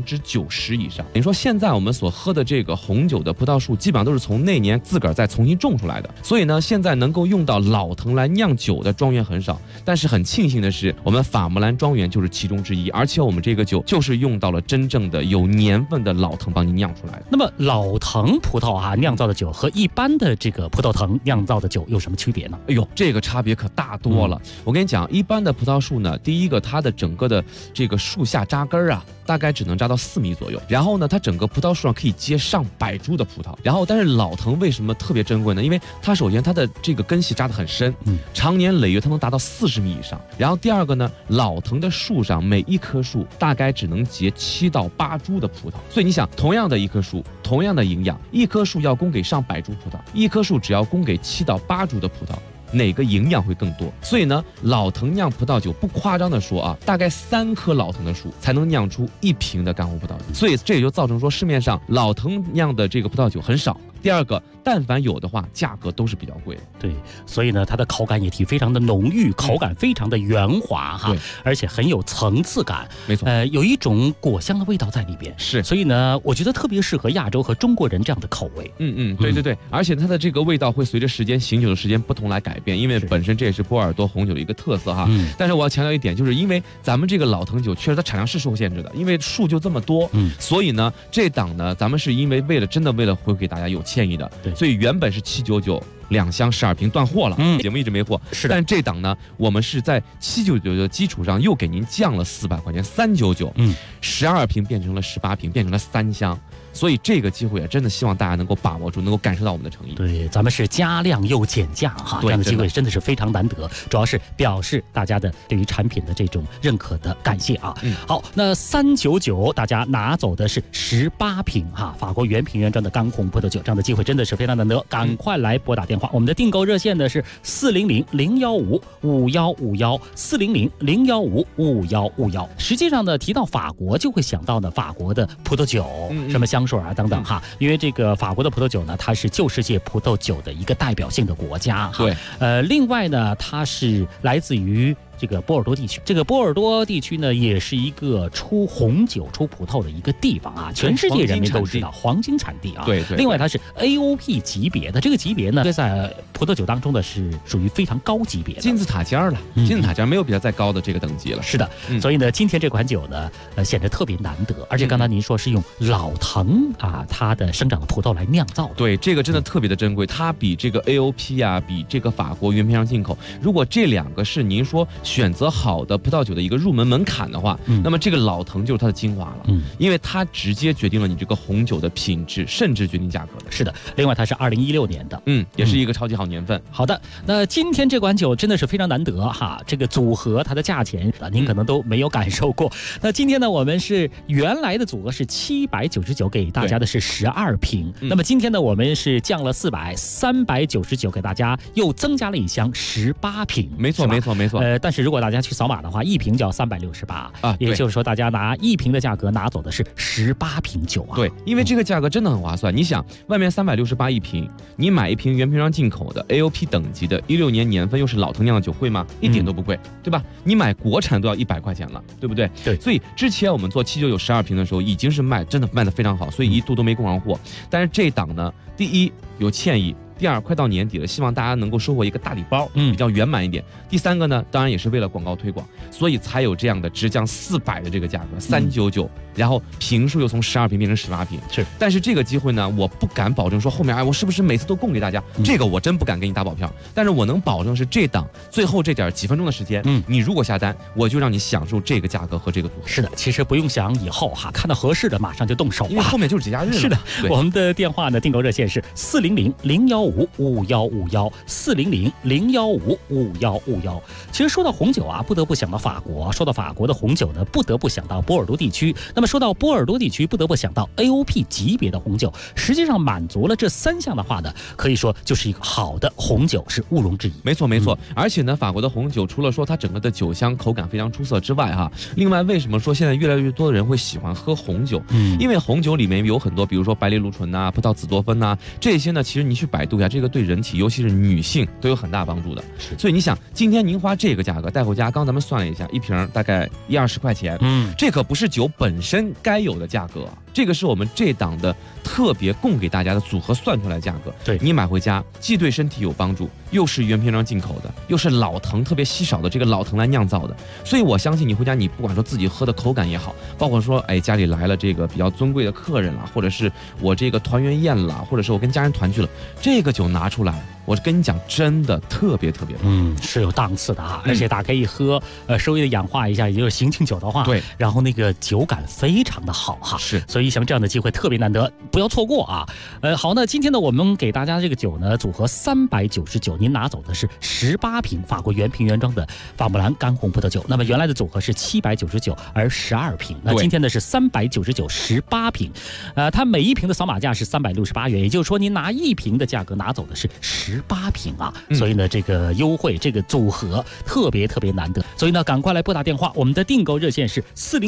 Speaker 13: 90%以上。你说现在我们所喝的这个红酒的葡萄树，基本上都是从那年自个儿再重新种出来的。所以呢，现在能够用到老藤来酿酒的庄园很少。但是很庆幸的是，我们法木兰庄园就是其中之一，而且我们这个酒就是用到了真正的有年份的老藤帮你酿出来的。
Speaker 11: 那么老藤葡萄啊酿造的酒和一般的这个葡萄藤酿造的酒有什么区别呢？
Speaker 13: 哎呦，这个差别可大多了。我跟你讲，一般的葡萄树呢，第一个它的整个的这个树下扎根啊，大概只能扎到4米左右。然后呢，它整个葡萄树上可以结上百株的葡萄。然后，但是老藤为什么特别珍贵呢？因为它首先它的这个根系扎得很深，常年累月它能达到40米以上。然后第二个呢，老藤的树上每一棵树大概只能结7到8株的葡萄。所以你想，同样的一棵树，同样的营养，一棵树要供给上百株葡萄，一棵树只要供给7到8株的葡萄，哪个营养会更多？所以呢，老藤酿葡萄酒不夸张的说啊，大概3棵老藤的树才能酿出1瓶的干红葡萄酒。所以这也就造成说市面上老藤酿的这个葡萄酒很少。第二个，但凡有的话，价格都是比较贵的。
Speaker 11: 对，所以呢，它的口感也非常的浓郁，口感非常的圆滑哈，而且很有层次感。
Speaker 13: 没错，
Speaker 11: 有一种果香的味道在里边。
Speaker 13: 是，
Speaker 11: 所以呢，我觉得特别适合亚洲和中国人这样的口味。
Speaker 13: 对，而且它的这个味道会随着时间醒酒的时间不同来改变，因为本身这也是波尔多红酒的一个特色哈。但是我要强调一点，就是因为咱们这个老藤酒确实它产量是受限制的，因为树就这么多，所以呢，这档呢，咱们是因为真的为了回给大家有歉意的，所以原本是799，2箱12瓶断货了，节目一直没货。
Speaker 11: 是的，
Speaker 13: 但这档呢，我们是在799的基础上又给您降了400块钱，399，12瓶变成了18瓶，变成了3箱。所以这个机会也真的希望大家能够把握住，能够感受到我们的诚意。
Speaker 11: 对，咱们是加量又减价哈，这样的机会真的是非常难得，主要是表示大家的对于产品的这种认可的感谢啊。好，那399大家拿走的是18瓶哈，法国原瓶原装的干红葡萄酒，这样的机会真的是非常难得，赶快来拨打电话，我们的订购热线呢是400-015-5151，400-015-5151。实际上呢，提到法国就会想到呢法国的葡萄酒，什么香水啊等等哈，因为这个法国的葡萄酒呢，它是旧世界葡萄酒的一个代表性的国家哈。
Speaker 13: 对，
Speaker 11: 另外呢，它是来自于这个波尔多地区，这个波尔多地区呢，也是一个出红酒、出葡萄的一个地方啊，全世界人民都知道黄金产地啊。
Speaker 13: 对。
Speaker 11: 另外，它是 AOP 级别的，这个级别呢，在葡萄酒当中呢是属于非常高级别的
Speaker 13: 金字塔尖了，金字塔尖没有比它再高的这个等级了。
Speaker 11: 是的，所以呢，今天这款酒呢，显得特别难得，而且刚才您说是用老藤啊，它的生长的葡萄来酿造的。
Speaker 13: 对，这个真的特别的珍贵，它比这个 AOP 啊，比这个法国原瓶上进口，如果这2个是您说选择好的葡萄酒的一个入门门槛的话，那么这个老藤就是它的精华了，因为它直接决定了你这个红酒的品质，甚至决定价格的。
Speaker 11: 是的，另外它是2016年的，
Speaker 13: 也是一个超级好年份。
Speaker 11: 好的，那今天这款酒真的是非常难得哈，这个组合它的价钱您可能都没有感受过。那今天呢，我们是原来的组合是799，给大家的是12瓶，那么今天呢，我们是降了400，399给大家又增加了1箱18瓶。
Speaker 13: 没错。
Speaker 11: 但是如果大家去扫码的话，1瓶就要368
Speaker 13: 啊，
Speaker 11: 也就是说大家拿1瓶的价格拿走的是18瓶酒啊。
Speaker 13: 对，因为这个价格真的很划算。你想，外面368一瓶，你买一瓶原瓶上进口的 AOP 等级的16年年份又是老藤酿的酒贵吗？一点都不贵，对吧？你买国产都要100块钱了，对不对？
Speaker 11: 对。
Speaker 13: 所以之前我们做799 12瓶的时候，已经是真的卖得非常好，所以一度都没供上货。但是这档呢，第一有歉意。 第二，快到年底了，希望大家能够收获一个大礼包，比较圆满一点。第三个呢，当然也是为了广告推广，所以才有这样的直降400的这个价格，399，然后屏数又从12屏变成18屏。
Speaker 11: 是，
Speaker 13: 但是这个机会呢，我不敢保证说后面我是不是每次都供给大家，这个我真不敢给你打保票。但是我能保证是这档最后这点几分钟的时间，你如果下单，我就让你享受这个价格和这个组合。
Speaker 11: 是的，其实不用想以后哈，看到合适的马上就动手，
Speaker 13: 因为后面就是节假日了。
Speaker 11: 是的，我们的电话呢，订购热线是400-015-5151，400-015-5151。其实说到红酒啊，不得不想到法国；说到法国的红酒呢，不得不想到波尔多地区。那么说到波尔多地区，不得不想到 AOP 级别的红酒。实际上满足了这3项的话呢，可以说就是一个好的红酒，是毋庸置疑。
Speaker 13: 没错没错，而且呢，法国的红酒除了说它整个的酒香口感非常出色之外哈，另外为什么说现在越来越多的人会喜欢喝红酒？因为红酒里面有很多，比如说白藜芦醇呐、葡萄紫多酚呐，这些呢，其实你去百度一下，这个对人体，尤其是女性都有很大帮助的。所以你想，今天您花这个价格带回家，刚咱们算了一下，一瓶大概10-20块钱，这可不是酒本身该有的价格，这个是我们这档的特别供给大家的组合算出来的价格。
Speaker 11: 对，
Speaker 13: 你买回家既对身体有帮助，又是原瓶装进口的，又是老藤特别稀少的这个老藤来酿造的，所以我相信你回家，你不管说自己喝的口感也好，包括说家里来了这个比较尊贵的客人啦，或者是我这个团圆宴啦，或者是我跟家人团聚了，这个酒拿出来，我跟你讲，真的特别特别棒，
Speaker 11: 是有档次的啊，而且打开一喝，稍微的氧化一下，也就是醒醒酒的话，
Speaker 13: 对，
Speaker 11: 然后那个酒感非常的好哈，
Speaker 13: 是，
Speaker 11: 所以像这样的机会特别难得，不要错过啊。好，那今天呢，我们给大家这个酒呢，组合399，您拿走的是18瓶法国原瓶原装的法穆兰干红葡萄酒，那么原来的组合是799，而12瓶，那今天呢是399 18瓶，它每一瓶的扫码价是368元，也就是说您拿1瓶的价格拿走的是18瓶啊，所以呢这个优惠这个组合特别特别难得，所以呢赶快来拨打电话，我们的订购热线是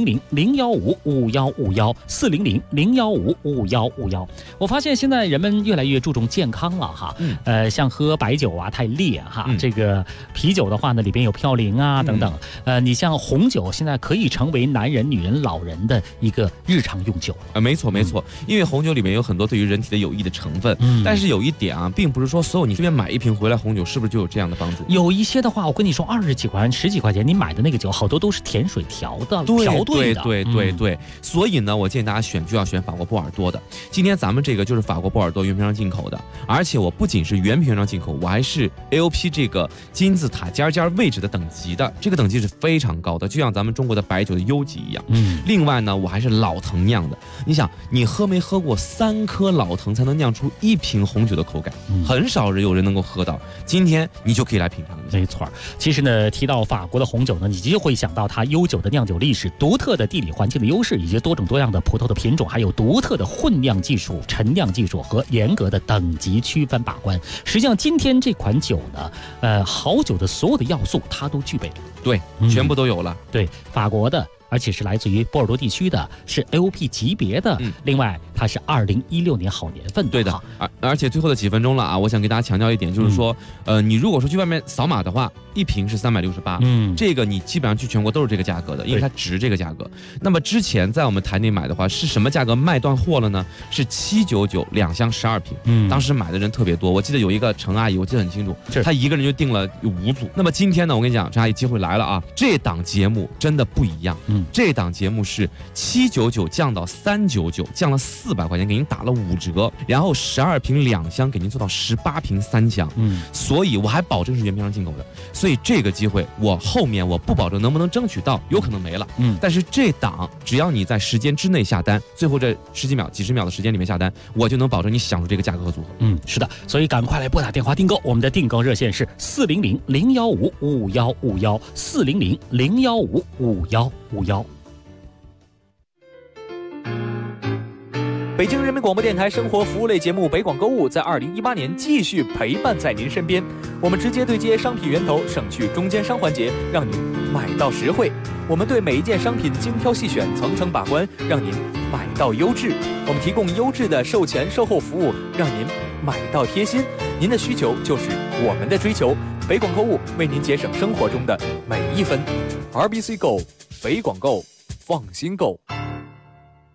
Speaker 11: 400-015-5151，400-015-5151。我发现现在人们越来越注重健康了哈，像喝白酒啊太烈哈，这个啤酒的话呢里边有嘌呤啊等等，你像红酒现在可以成为男人、女人、老人的一个日常用酒。
Speaker 13: 没错没错，因为红酒里面有很多对于人体的有益的成分，但是有一点啊，并不是说所有你这边买一瓶回来红酒是不是就有这样的帮助？
Speaker 11: 有一些的话，我跟你说20几块、10几块钱，你买的那个酒好多都是甜水调的、调兑的。
Speaker 13: 对，所以呢，我建议大家选就要选法国波尔多的。今天咱们这个就是法国波尔多原瓶装进口的，而且我不仅是原瓶装进口，我还是 AOP 这个金字塔尖位置的等级的，这个等级是非常高的，就像咱们中国的白酒的优级一样。另外呢，我还是老藤酿的。你想，你喝没喝过3颗老藤才能酿出1瓶红酒的口感？很少有人能够喝到。今天你就可以来品尝一下。
Speaker 11: 没错，其实呢，提到法国的红酒呢，你就会想到它悠久的酿酒历史、独特的地理环境的优势，以及多种多样的葡萄的品种，还有独特的混酿技术、陈酿技术和严格的等级区分把关。实际上，今天这款酒呢，好酒的所有的要素它都具备了。
Speaker 13: 对，全部都有了。
Speaker 11: 对，法国的。而且是来自于波尔多地区的，是 AOP 级别的。另外，它是2016年好年份的。
Speaker 13: 对的，而且最后的几分钟了啊，我想给大家强调一点，就是说，你如果说去外面扫码的话，1瓶是368，这个你基本上去全国都是这个价格的，因为它值这个价格。那么之前在我们台内买的话，是什么价格卖断货了呢？是7992箱12瓶。当时买的人特别多，我记得有一个陈阿姨，我记得很清楚，她一个人就订了5组。那么今天呢，我跟你讲，陈阿姨机会来了啊，这档节目真的不一样。这档节目是799降到399，降了400块钱，给您打了5折，然后12瓶2箱给您做到18瓶3箱，所以我还保证是原瓶装进口的，所以这个机会我后面我不保证能不能争取到，有可能没了，但是这档只要你在时间之内下单，最后这十几秒、几十秒的时间里面下单，我就能保证你享受这个价格和组合。
Speaker 11: 是的，所以赶快来拨打电话订购，我们的订购热线是400-015-5151，400-015-5151。
Speaker 10: 北京人民广播电台生活服务类节目北广购物在2018年继续陪伴在您身边，我们直接对接商品源头，省去中间商环节，让您买到实惠。我们对每一件商品精挑细选，层层把关，让您买到优质。我们提供优质的售前售后服务，让您买到贴心。您的需求就是我们的追求，北广购物为您节省生活中的每一分。RBC Go， 北广购，放心购。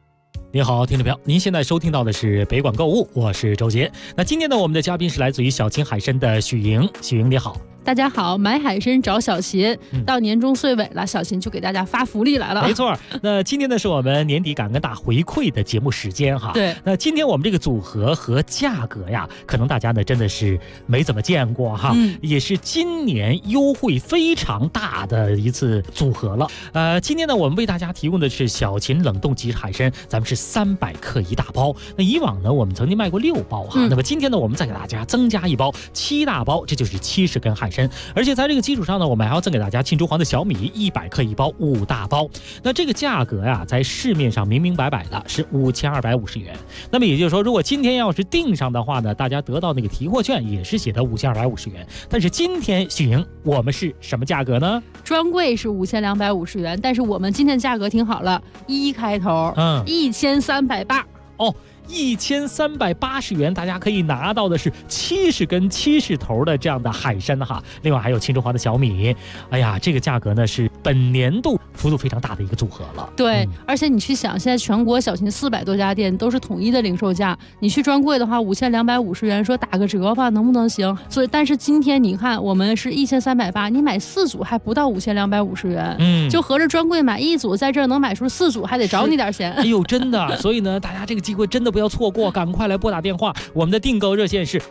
Speaker 11: 你好，听众朋友，您现在收听到的是北广购物，我是周杰。那今天呢，我们的嘉宾是来自于小秦海参的许莹，许莹你好。
Speaker 14: 大家好，买海参找小秦，到年终岁尾了，小秦就给大家发福利来了。
Speaker 11: 没错，那今天呢是我们年底感恩大回馈的节目时间哈。
Speaker 14: 对，
Speaker 11: 那今天我们这个组合和价格呀，可能大家呢真的是没怎么见过哈，也是今年优惠非常大的一次组合了。今天呢我们为大家提供的是小秦冷冻即食海参，咱们是300克一大包。那以往呢我们曾经卖过6包哈，那么今天呢我们再给大家增加一包7大包，这就是70根海参。而且在这个基础上呢，我们还要赠给大家庆州黄的小米100克一包5大包。那这个价格呀，在市面上明明白白的是5250元。那么也就是说，如果今天要是订上的话呢，大家得到那个提货券也是写的5250元。但是今天许莹，我们是什么价格呢？
Speaker 14: 专柜是5250元，但是我们今天价格挺好了，1开头，1380
Speaker 11: 哦。1380元，大家可以拿到的是70根70头的这样的海参哈，另外还有庆州黄的小米。哎呀，这个价格呢是本年度幅度非常大的一个组合了。
Speaker 14: 对，而且你去想，现在全国小秦400多家店都是统一的零售价，你去专柜的话5250元，说打个折吧，能不能行？所以，但是今天你看，我们是1380，你买4组还不到5250元，就合着专柜买1组，在这儿能买出4组，还得找你点钱。
Speaker 11: 哎呦，真的，所以呢，大家这个机会真的不要错过，赶快来拨打电话，我们的订购热线是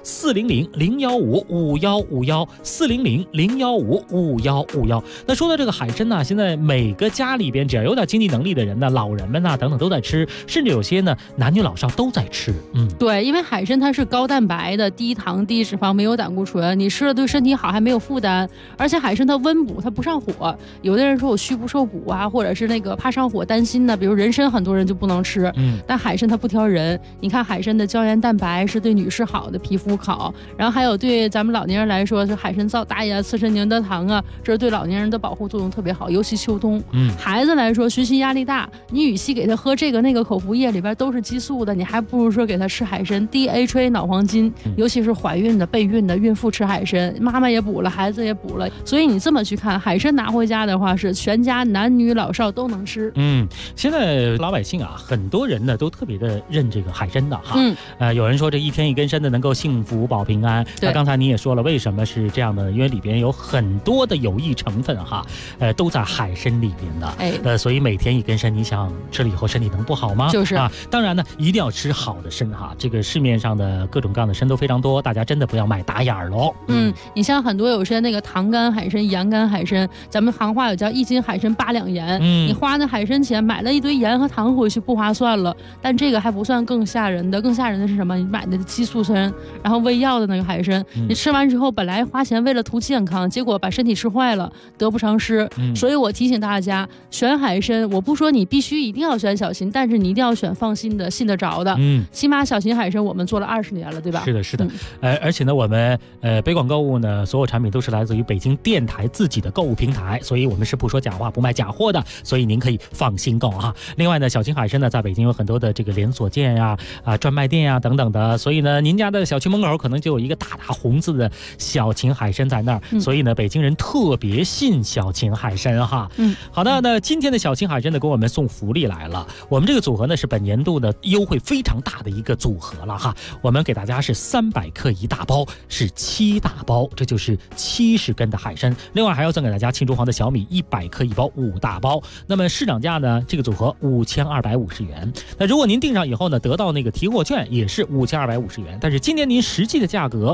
Speaker 11: 400-015-5151，400-015-5151。那说到这个海参呢，现在每个家里边只要有点经济能力的人呢，老人们呐等等都在吃，甚至有些呢男女老少都在吃。
Speaker 14: 对，因为海参它是高蛋白的、低糖、低脂肪，没有胆固醇，你吃了对身体好，还没有负担。而且海参它温补，它不上火。有的人说我虚不受补啊，或者是那个怕上火担心呢，比如人参很多人就不能吃，但海参它不挑人。你看海参的胶原蛋白是对女士好的，皮肤好，然后还有对咱们老年人来说是海参皂苷呀、刺参宁德糖啊，这是对老年人的保护作用特别好，尤其秋冬。孩子来说学习压力大，你与其给他喝这个那个口服液里边都是激素的，你还不如说给他吃海参 DHA 脑黄金，尤其是怀孕的、备孕的孕妇吃海参，妈妈也补了，孩子也补了。所以你这么去看，海参拿回家的话是全家男女老少都能吃。
Speaker 11: 现在老百姓啊，很多人呢都特别的认这个海参的哈。有人说这一天一根参的能够幸福保平安。那刚才你也说了，为什么是这样的？因为里边有很多的有益成分哈，都在海参里边的。所以每天一根参，你想吃了以后身体能不好吗？
Speaker 14: 就是啊。
Speaker 11: 当然呢，一定要吃好的参哈。这个市面上的各种各样的参都非常多，大家真的不要买打眼儿喽。
Speaker 14: 你像很多有些那个糖干海参、盐干海参，咱们行话有叫1斤海参8两盐。你花那海参钱买了一堆盐和糖回去不划算了。但这个还不算更吓人的，更吓人的是什么？你买的激素参，然后喂药的那个海参，你吃完之后本来花钱为了图健康，结果把身体吃坏了，得不偿失。所以我提醒大家，选海参，我不说你必须一定要选小秦，但是你一定要选放心的、信得着的。起码小秦海参我们做了20年了，对吧？
Speaker 11: 是的，是的。而且呢，我们北广购物呢，所有产品都是来自于北京电台自己的购物平台，所以我们是不说假话、不卖假货的，所以您可以放心购啊。另外呢，小秦海参呢，在北京有很多的这个连锁店呀、专卖店呀等等的，所以呢，您家的小区门口可能就有一个大大红字的小秦海参在那儿，所以呢，北京人特别信小秦海参哈。好的，那今天的小秦海参呢，给我们送福利来了。我们这个组合呢，是本年度的优惠非常大的一个组合了哈。我们给大家是300克一大包，是7大包，这就是70根的海参。另外还要赠给大家庆州黄的小米100克一包5大包。那么市场价呢，这个组合5250元。那如果您订上以后呢，得到那个提货券也是5250元，但是今年您实际的价格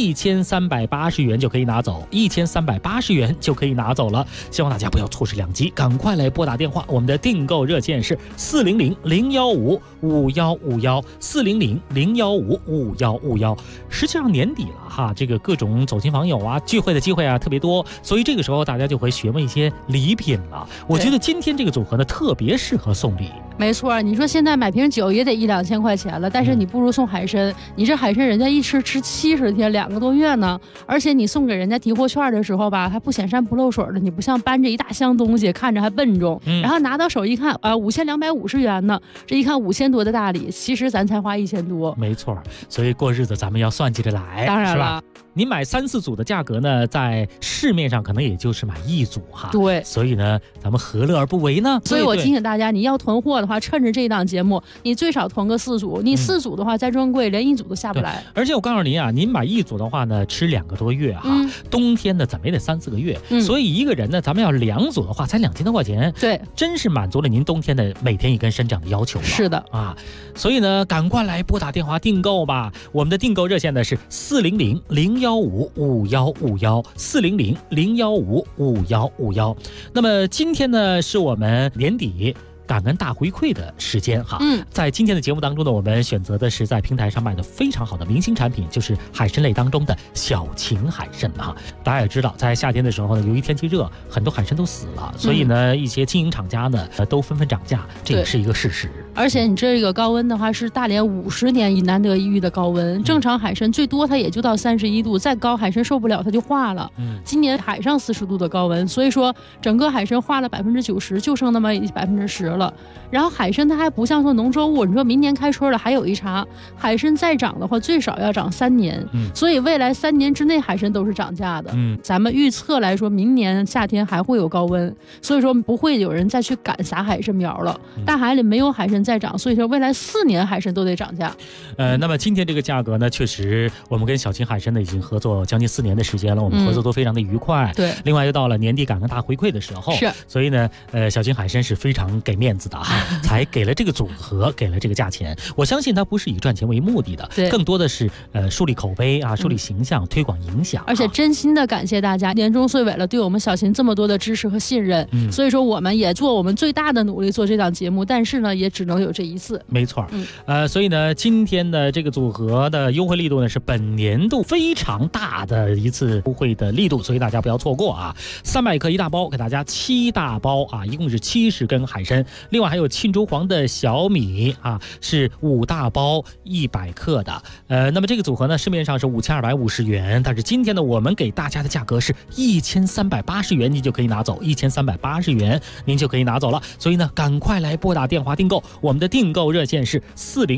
Speaker 11: 1380元就可以拿走，1380元就可以拿走了。希望大家不要错失良机，赶快来拨打电话，我们的订购热线是400-015-5151，400-015-5151。实际上年底了哈，这个各种走亲访友啊、聚会的机会啊特别多，所以这个时候大家就会询问一些礼品了。我觉得今天这个组合呢，特别适合送礼。
Speaker 14: 没错，你说现在买瓶酒也得1-2千块钱了，但是你不如送海参。你这海参人家一吃70天，2个多月呢，而且你送给人家提货券的时候吧，还不显山不漏水的，你不像搬着一大箱东西，看着还笨重。然后拿到手一看，5250元呢，这一看5000多的大礼，其实咱才花1000多。
Speaker 11: 没错，所以过日子咱们要算计着来，
Speaker 14: 当然了。
Speaker 11: 您买3、4组的价格呢，在市面上可能也就是买1组哈。
Speaker 14: 对，
Speaker 11: 所以呢，咱们何乐而不为呢？
Speaker 14: 所以我提醒大家，你要囤货的话，趁着这档节目，你最少囤个4组。你4组的话，再专柜连1组都下不来。
Speaker 11: 而且我告诉您啊，您买1组的话呢，吃2个多月哈，冬天呢怎么也得3、4个月。所以一个人呢，咱们要2组的话，才2000多块钱。
Speaker 14: 对，
Speaker 11: 真是满足了您冬天的每天1根生长的要求了。
Speaker 14: 是的
Speaker 11: 啊，所以呢，赶快来拨打电话订购吧。我们的订购热线呢是400-015-5151，400-015-5151。那么今天呢，是我们年底感恩大回馈的时间哈。在今天的节目当中呢，我们选择的是在平台上卖的非常好的明星产品，就是海参类当中的小秦海参哈。大家也知道，在夏天的时候呢，由于天气热，很多海参都死了，所以呢，一些经营厂家呢都纷纷涨价，这也是一个事实。
Speaker 14: 而且你这个高温的话，是大连50年以难得一遇的高温，正常海参最多它也就到31度，再高海参受不了它就化了。今年海上40度的高温，所以说整个海参化了90%，就剩那么10%了。然后海参它还不像说农作物，你说明年开春了还有一茬，海参再涨的话最少要涨3年，所以未来3年之内海参都是涨价的。咱们预测来说，明年夏天还会有高温，所以说不会有人再去赶撒海参苗了。大海里没有海参再涨，所以说未来4年海参都得涨价。
Speaker 11: 那么今天这个价格呢，确实我们跟小秦海参呢已经合作将近4年的时间了，我们合作都非常的愉快。
Speaker 14: 对，
Speaker 11: 另外又到了年底感恩大回馈的时候，
Speaker 14: 是，
Speaker 11: 所以呢，小秦海参是非常给面子的哈，才给了这个组合，给了这个价钱。我相信它不是以赚钱为目的的，更多的是树立口碑啊，树立形象，推广影响。
Speaker 14: 而且真心的感谢大家年终岁尾了对我们小秦这么多的支持和信任。所以说我们也做我们最大的努力做这档节目，但是呢，也只能有这一次。
Speaker 11: 没错。所以呢，今天的这个组合的优惠力度呢，是本年度非常大的一次优惠的力度，所以大家不要错过啊！300克1大包，给大家7大包啊，一共是70根海参，另外还有沁竹黄的小米啊，是5大包100克的。那么这个组合呢，市面上是5250元，但是今天呢，我们给大家的价格是1380元，你就可以拿走，1380元您就可以拿走了。所以呢，赶快来拨打电话订购，我们的订购热线是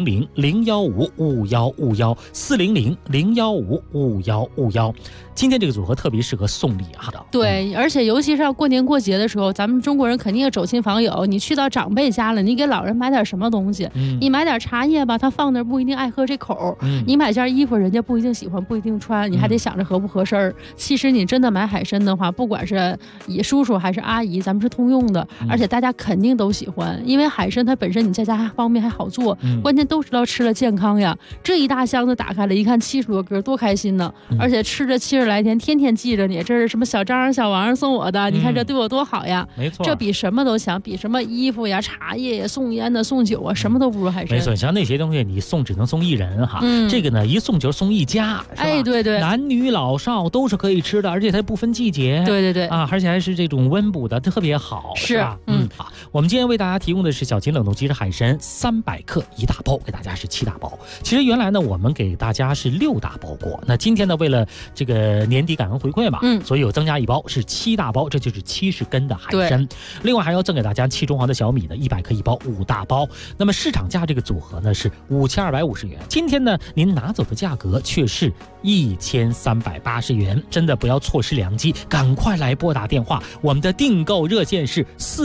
Speaker 11: 400-015-5151，400-015-5151。今天这个组合特别适合送礼啊。
Speaker 14: 对，而且尤其是要过年过节的时候，咱们中国人肯定要走亲访友，你去到长辈家了，你给老人买点什么东西，你买点茶叶吧，他放那儿不一定爱喝这口，你买件衣服人家不一定喜欢，不一定穿，你还得想着合不合身。其实你真的买海参的话，不管是爷叔叔还是阿姨，咱们是通用的，而且大家肯定都喜欢，因为海参它本身你在家还方便还好做，关键都知道吃了健康呀。这一大箱子打开了一看70多根，多开心呢！而且吃着70来天，天天记着你，这是什么小张小王送我的，你看这对我多好呀！
Speaker 11: 没错，
Speaker 14: 这比什么都强，比什么衣服呀、茶叶呀、送烟的、送酒啊，什么都不如海参。
Speaker 11: 没错，像那些东西你送只能送1人哈，这个呢一送就送1家，
Speaker 14: 哎，对对，
Speaker 11: 男女老少都是可以吃的，而且它不分季节，
Speaker 14: 对对对
Speaker 11: 啊，而且还是这种温补的，特别好，是吧？好，我们今天为大家提供的是小秦冷冻即食海参300克1大包，给大家是7大包。其实原来呢，我们给大家是6大包过，那今天呢，为了这个年底感恩回馈嘛，所以有增加1包，是7大包，这就是70根的海参。另外还要赠给大家沁竹黄的小米的100克1包5大包。那么市场价这个组合呢是5250元，今天呢您拿走的价格却是1380元，真的不要错失良机，赶快来拨打电话，我们的订购热线是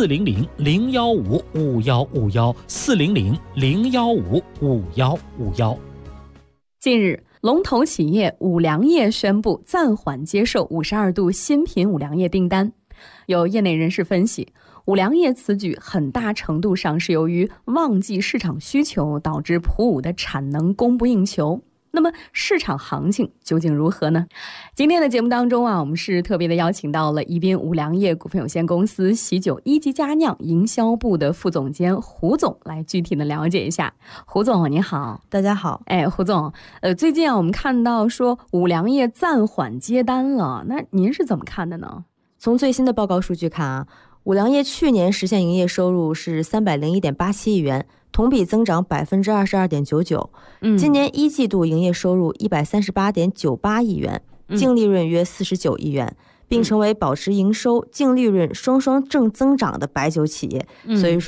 Speaker 11: 400-015-5151，400-015-5151。
Speaker 15: 近日，龙头企业五粮液宣布暂缓接受52度新品五粮液订单。有业内人士分析，五粮液此举很大程度上是由于旺季市场需求导致普五的产能供不应求。那么市场行情究竟如何呢？今天的节目当中我们是特别的邀请到了宜宾五粮液股份有限公司喜酒一级佳酿营销部的副总监胡总来具体的了解一下。胡总你好。
Speaker 16: 大家好。
Speaker 15: 胡总，最近我们看到说五粮液暂缓接单了，那您是怎么看的呢？
Speaker 16: 从最新的报告数据看五粮液去年实现营业收入是301.87亿元，同比增长22.99%。今年一季度营业收入138.98亿元，净利润约49亿元，并成为保持营收、净利润双双正增长的白酒企业。所以说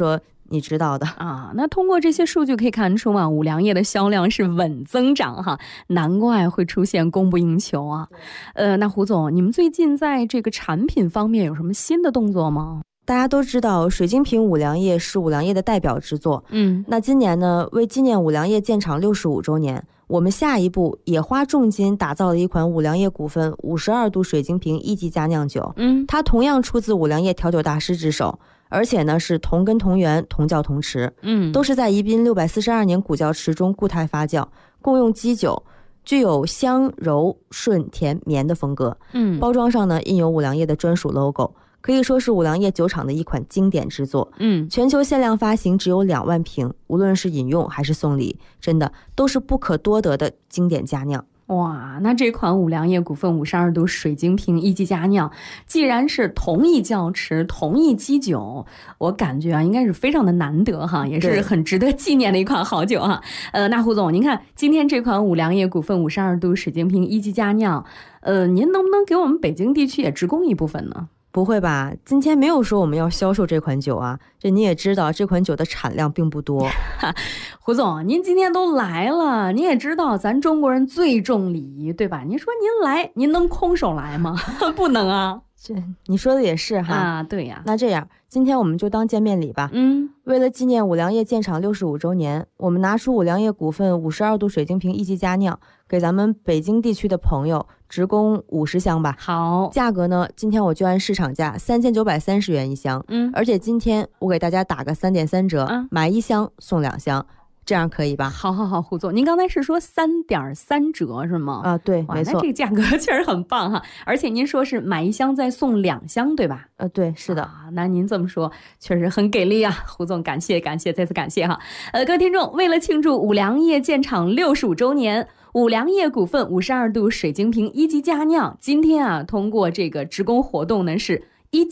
Speaker 16: 你知道的
Speaker 15: 啊。那通过这些数据可以看出啊，五粮液的销量是稳增长哈，难怪会出现供不应求啊。那胡总，你们最近在这个产品方面有什么新的动作吗？
Speaker 16: 大家都知道，水晶瓶五粮液是五粮液的代表之作。那今年呢，为纪念五粮液建厂65周年，我们下一步也花重金打造了一款五粮液股份52度水晶瓶1级佳酿酒。它同样出自五粮液调酒大师之手，而且呢是同根同源同窖同池，都是在宜宾642年古窖池中固态发酵，共用基酒，具有香柔顺甜绵的风格。包装上呢印有五粮液的专属 logo，可以说是五粮液酒厂的一款经典之作。全球限量发行只有2万瓶，无论是饮用还是送礼，真的都是不可多得的经典佳酿。
Speaker 15: 哇，那这款五粮液股份52度水晶瓶1级佳酿，既然是同一窖池同一基酒，我感觉啊应该是非常的难得哈，也是很值得纪念的一款好酒哈。那胡总，您看今天这款五粮液股份52度水晶瓶1级佳酿，您能不能给我们北京地区也直供一部分呢？
Speaker 16: 不会吧，今天没有说我们要销售这款酒啊，这你也知道这款酒的产量并不多。
Speaker 15: 胡总，您今天都来了，您也知道咱中国人最重礼仪，对吧？您说您来，您能空手来吗？不能啊。
Speaker 16: 这你说的也是哈。
Speaker 15: 啊，对呀。
Speaker 16: 那这样今天我们就当见面礼吧。为了纪念五粮液建厂65周年，我们拿出五粮液股份52度水晶瓶1级佳酿，给咱们北京地区的朋友直供50箱吧。
Speaker 15: 好，
Speaker 16: 价格呢，今天我就按市场价3930元一箱。而且今天我给大家打个3.3折，买1箱送2箱。这样可以吧？
Speaker 15: 好，胡总，您刚才是说3.3折是吗？
Speaker 16: 啊，对，没错。
Speaker 15: 那这个价格确实很棒哈，而且您说是买1箱再送2箱，对吧？
Speaker 16: 对，是的。
Speaker 15: 那您这么说确实很给力啊，胡总，感谢，再次感谢哈。各位听众，为了庆祝五粮液建厂65周年，五粮液股份52度水晶瓶1级佳酿，今天啊，通过这个直供活动呢是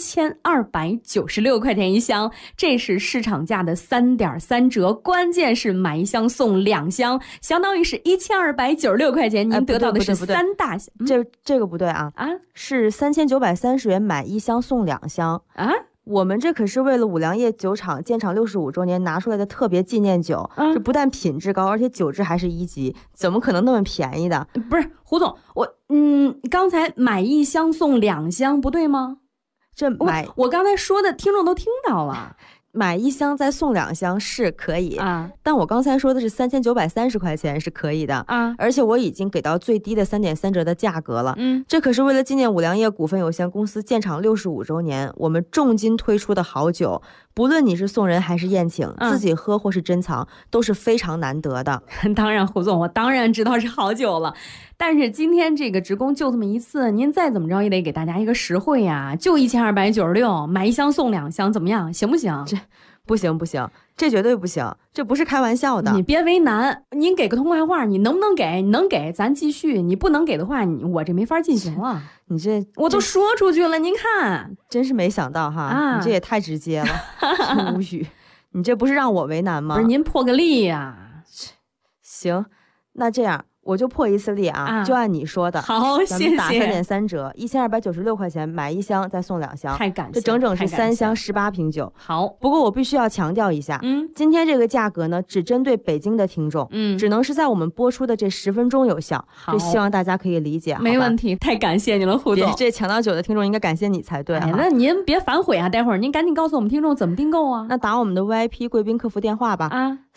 Speaker 15: 1296块钱一箱，这是市场价的3.3折，关键是买1箱送2箱，相当于是1296块钱，您得到的是3大箱。
Speaker 16: 这个不对啊，是3930元买1箱送2箱啊。我们这可是为了五粮液酒厂建厂65周年拿出来的特别纪念酒，这不但品质高，而且酒质还是1级，怎么可能那么便宜的？
Speaker 15: 不是胡总，刚才买1箱送2箱不对吗？我刚才说的听众都听到了，
Speaker 16: 买1箱再送2箱是可以啊，但我刚才说的是3930块钱是可以的啊，而且我已经给到最低的3.3折的价格了。这可是为了纪念五粮液股份有限公司建厂65周年，我们重金推出的好酒，不论你是送人还是宴请，自己喝或是珍藏，都是非常难得的。
Speaker 15: 当然，胡总，我当然知道是好酒了。但是今天这个直供就这么一次，您再怎么着也得给大家一个实惠呀，就1296，买1箱送2箱，怎么样？行不行？
Speaker 16: 这不行，这绝对不行，这不是开玩笑的。
Speaker 15: 你别为难，您给个痛快话，你能不能给？你能给咱继续，你不能给的话，我这没法进行了。
Speaker 16: 你这
Speaker 15: 我都说出去了，您看，
Speaker 16: 真是没想到哈，你这也太直接了，无语。你这不是让我为难吗？
Speaker 15: 不是您破个例呀。
Speaker 16: 行，那这样。我就破一次例啊，就按你说的。
Speaker 15: 好，谢谢。
Speaker 16: 咱们打3.3折，1296块钱买1箱再送2箱，
Speaker 15: 太感谢，
Speaker 16: 这整整是3箱18瓶酒。
Speaker 15: 好，
Speaker 16: 不过我必须要强调一下，今天这个价格呢，只针对北京的听众，只能是在我们播出的这10分钟有效。这希望大家可以理解。
Speaker 15: 没问题，太感谢你了，胡总。
Speaker 16: 这抢到酒的听众应该感谢你才对。
Speaker 15: 那您别反悔啊，待会儿您赶紧告诉我们听众怎么订购啊。
Speaker 16: 那打我们的 VIP 贵宾客服电话吧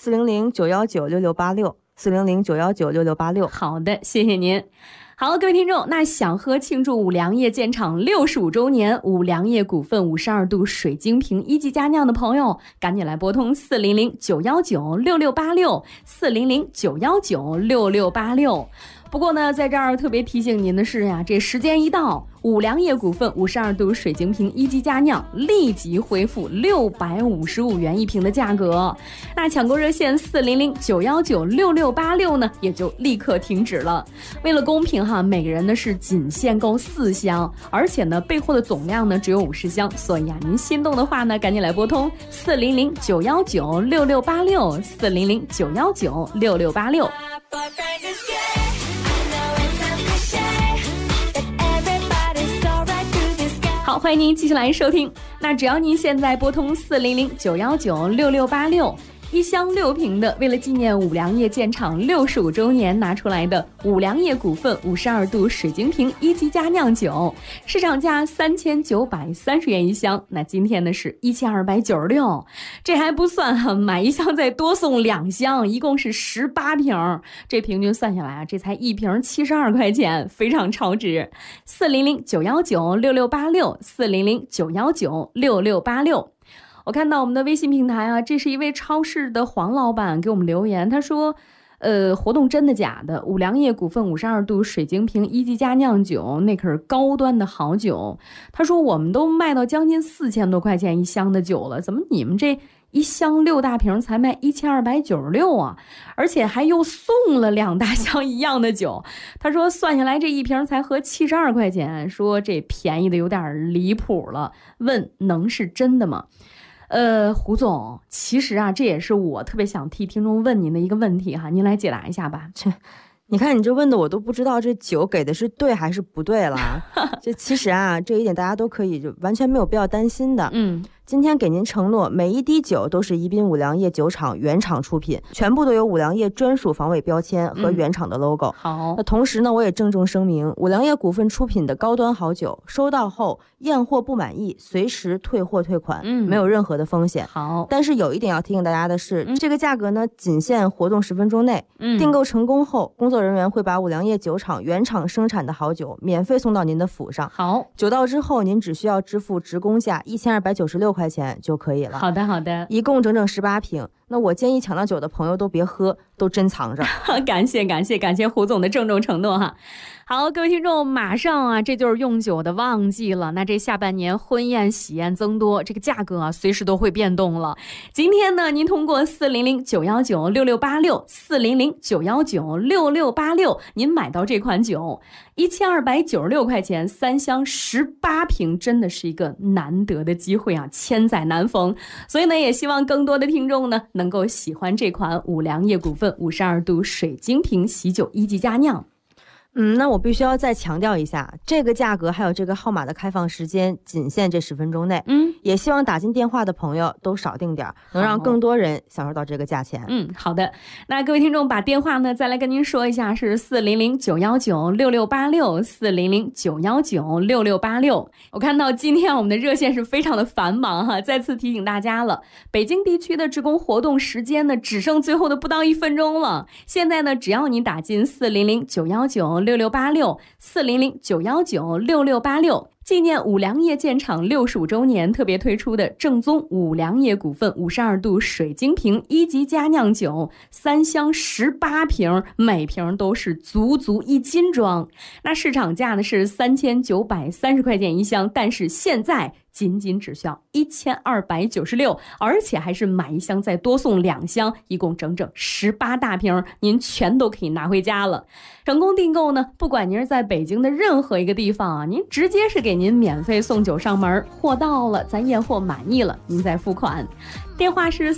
Speaker 16: ，400-919-6686，400-919-6686。
Speaker 15: 好的，谢谢您。好，各位听众，那想喝庆祝五粮液建厂65周年五粮液股份52度水晶瓶1级佳酿的朋友，赶紧来拨通400-919-6686，400-919-6686。不过呢，在这儿特别提醒您的是呀，这时间一到，五粮液股份52度水晶瓶1级佳酿立即恢复655元一瓶的价格。那抢购热线400-919-6686呢，也就立刻停止了。为了公平哈，每个人呢是仅限购4箱，而且呢备货的总量呢只有50箱，所以啊，您心动的话呢，赶紧来拨通400-919-6686，400-919-6686。好，欢迎您继续来收听那只要您现在拨通400-919-6686。一箱6瓶的，为了纪念五粮液建厂65周年拿出来的五粮液股份52度水晶瓶1级佳酿酒，市场价3930元一箱，那今天呢是1296，这还不算哈，买一箱再多送2箱，一共是18瓶，这平均算下来啊，这才一瓶72块钱，非常超值。400-919-6686，400-919-6686。我看到我们的微信平台啊，这是一位超市的黄老板给我们留言，他说活动真的假的？五粮液股份52度水晶瓶1级佳酿酒，那可是高端的好酒。他说我们都卖到将近4000多块钱一箱的酒了，怎么你们这一箱6大瓶才卖1296啊？而且还又送了2大箱一样的酒。他说算下来这一瓶才合72块钱，说这便宜的有点离谱了，问能是真的吗？胡总，其实啊，这也是我特别想替听众问您的一个问题哈，您来解答一下吧。
Speaker 16: 你看你这问的我都不知道这酒给的是对还是不对了。这其实啊，这一点大家都可以就完全没有必要担心的。今天给您承诺，每一滴酒都是宜宾五粮液酒厂原厂出品，全部都有五粮液专属防伪标签和原厂的 logo。
Speaker 15: 好，
Speaker 16: 那同时呢，我也郑重声明，五粮液股份出品的高端好酒，收到后验货不满意，随时退货退款，没有任何的风险。
Speaker 15: 好，
Speaker 16: 但是有一点要提醒大家的是，这个价格呢，仅限活动10分钟内。订购成功后，工作人员会把五粮液酒厂原厂生产的好酒免费送到您的府上。
Speaker 15: 好，
Speaker 16: 酒到之后，您只需要支付职工价1296块钱就可以了。
Speaker 15: 好的，好的，
Speaker 16: 一共整整18瓶。那我建议抢到酒的朋友都别喝，都珍藏着。
Speaker 15: 感谢胡总的郑重承诺哈。好，各位听众，马上啊，这就是用酒的旺季了。那这下半年婚宴喜宴增多，这个价格啊，随时都会变动了。今天呢，您通过400-919-6686，400-919-6686，您买到这款酒，1296块钱，3箱18瓶，真的是一个难得的机会啊，千载难逢。所以呢，也希望更多的听众呢，能够喜欢这款五粮液股份52度水晶瓶喜酒1级佳酿。
Speaker 16: 那我必须要再强调一下，这个价格还有这个号码的开放时间仅限这10分钟内。也希望打进电话的朋友都少订点，能让更多人享受到这个价钱。
Speaker 15: 好的。那各位听众把电话呢再来跟您说一下，是400-919-6686，400-919-6686。我看到今天我们的热线是非常的繁忙哈，再次提醒大家了，北京地区的职工活动时间呢只剩最后的不到1分钟了。现在呢，只要你打进400-919-6686，400-919-6686，纪念五粮液建厂65周年特别推出的正宗五粮液股份52度水晶瓶1级佳酿酒，3箱18瓶，每瓶都是足1斤装。那市场价呢是3930块钱一箱，但是现在仅只需要1296，而且还是买一箱再多送2箱，一共整整18大瓶，您全都可以拿回家了。成功订购呢，不管您是在北京的任何一个地方啊，您直接是给您免费送酒上门，货到了咱验货满意了，您再付款。电话是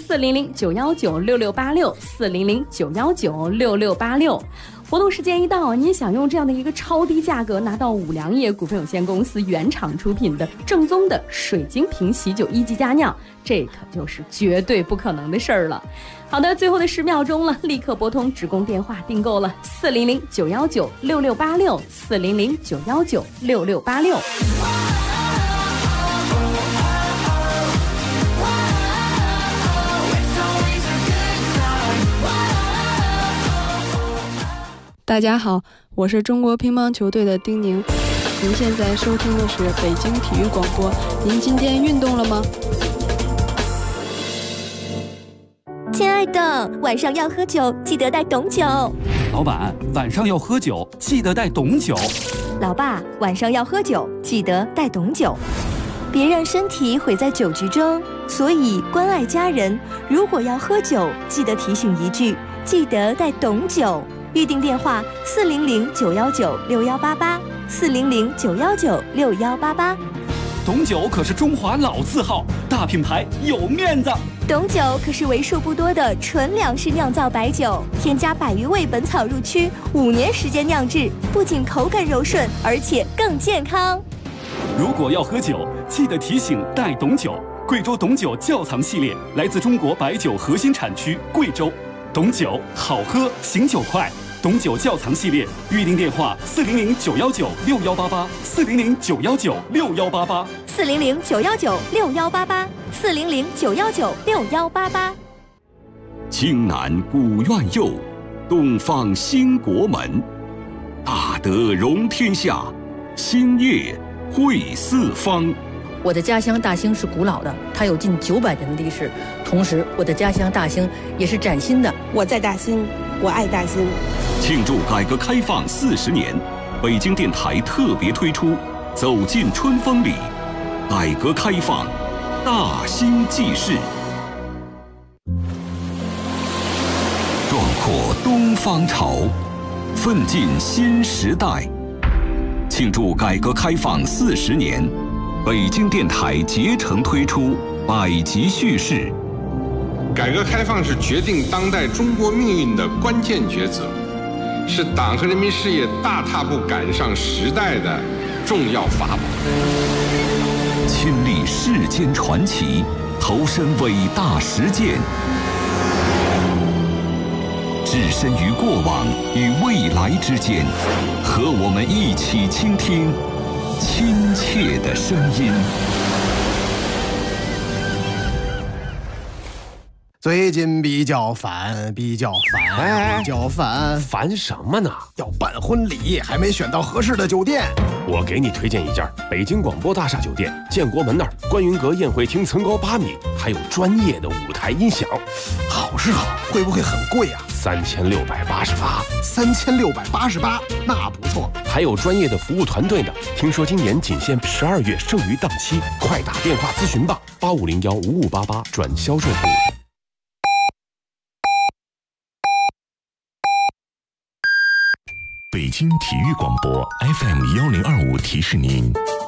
Speaker 15: 400-919-6686，400-919-6686。活动时间一到，您想用这样的一个超低价格拿到五粮液股份有限公司原厂出品的正宗的水晶瓶喜酒1级佳酿，这可就是绝对不可能的事儿了。好的，最后的10秒钟了，立刻拨通职工电话订购了400-919-6686， 400-919-6686。
Speaker 17: 大家好，我是中国乒乓球队的丁宁。您现在收听的是北京体育广播。您今天运动了吗？
Speaker 6: 亲爱的，晚上要喝酒，记得带懂酒。
Speaker 5: 老板，晚上要喝酒，记得带懂酒。
Speaker 6: 老爸，晚上要喝酒，记得带懂酒。别让身体毁在酒局中，所以关爱家人。如果要喝酒，记得提醒一句，记得带懂酒。预订电话400-919-6188，400-919-6188。
Speaker 5: 懂酒可是中华老字号，大品牌有面子。
Speaker 6: 懂酒可是为数不多的纯粮食酿造白酒，添加100余味本草入曲，5年时间酿制，不仅口感柔顺，而且更健康。
Speaker 5: 如果要喝酒， 记得提醒带懂酒。贵州董酒窖藏系列来自中国白酒核心产区贵州，董酒好喝，醒酒快。董酒窖藏系列预订电话
Speaker 6: 400-919-6188，400-919-6188，400-919-6188。
Speaker 1: 京南古院佑，东方兴国门。大德容天下，兴业惠四方。
Speaker 18: 我的家乡大兴是古老的，它有近900年的历史。同时，我的家乡大兴也是崭新的。
Speaker 19: 我在大兴，我爱大兴。
Speaker 1: 庆祝改革开放40年，北京电台特别推出《走进春风里》，改革开放，大兴纪事。壮阔东方潮，奋进新时代。庆祝改革开放40年，北京电台竭诚推出100集叙事。
Speaker 20: 改革开放是决定当代中国命运的关键抉择，是党和人民事业大踏步赶上时代的重要法宝。
Speaker 1: 亲历世间传奇，投身伟大实践，置身于过往与未来之间，和我们一起倾听亲切的声音。
Speaker 21: 最近比较烦，
Speaker 22: 烦什么呢？
Speaker 21: 要办婚礼，还没选到合适的酒店。
Speaker 22: 我给你推荐一家北京广播大厦酒店，建国门那儿，观云阁宴会厅层高8米，还有专业的舞台音响。
Speaker 21: 好是好，会不会很贵啊
Speaker 22: ？3688，
Speaker 21: 那不错。
Speaker 22: 还有专业的服务团队呢。听说今年仅限12月剩余档期，快打电话咨询吧，85015588转销售部。
Speaker 1: 北京体育广播 FM1025提示您，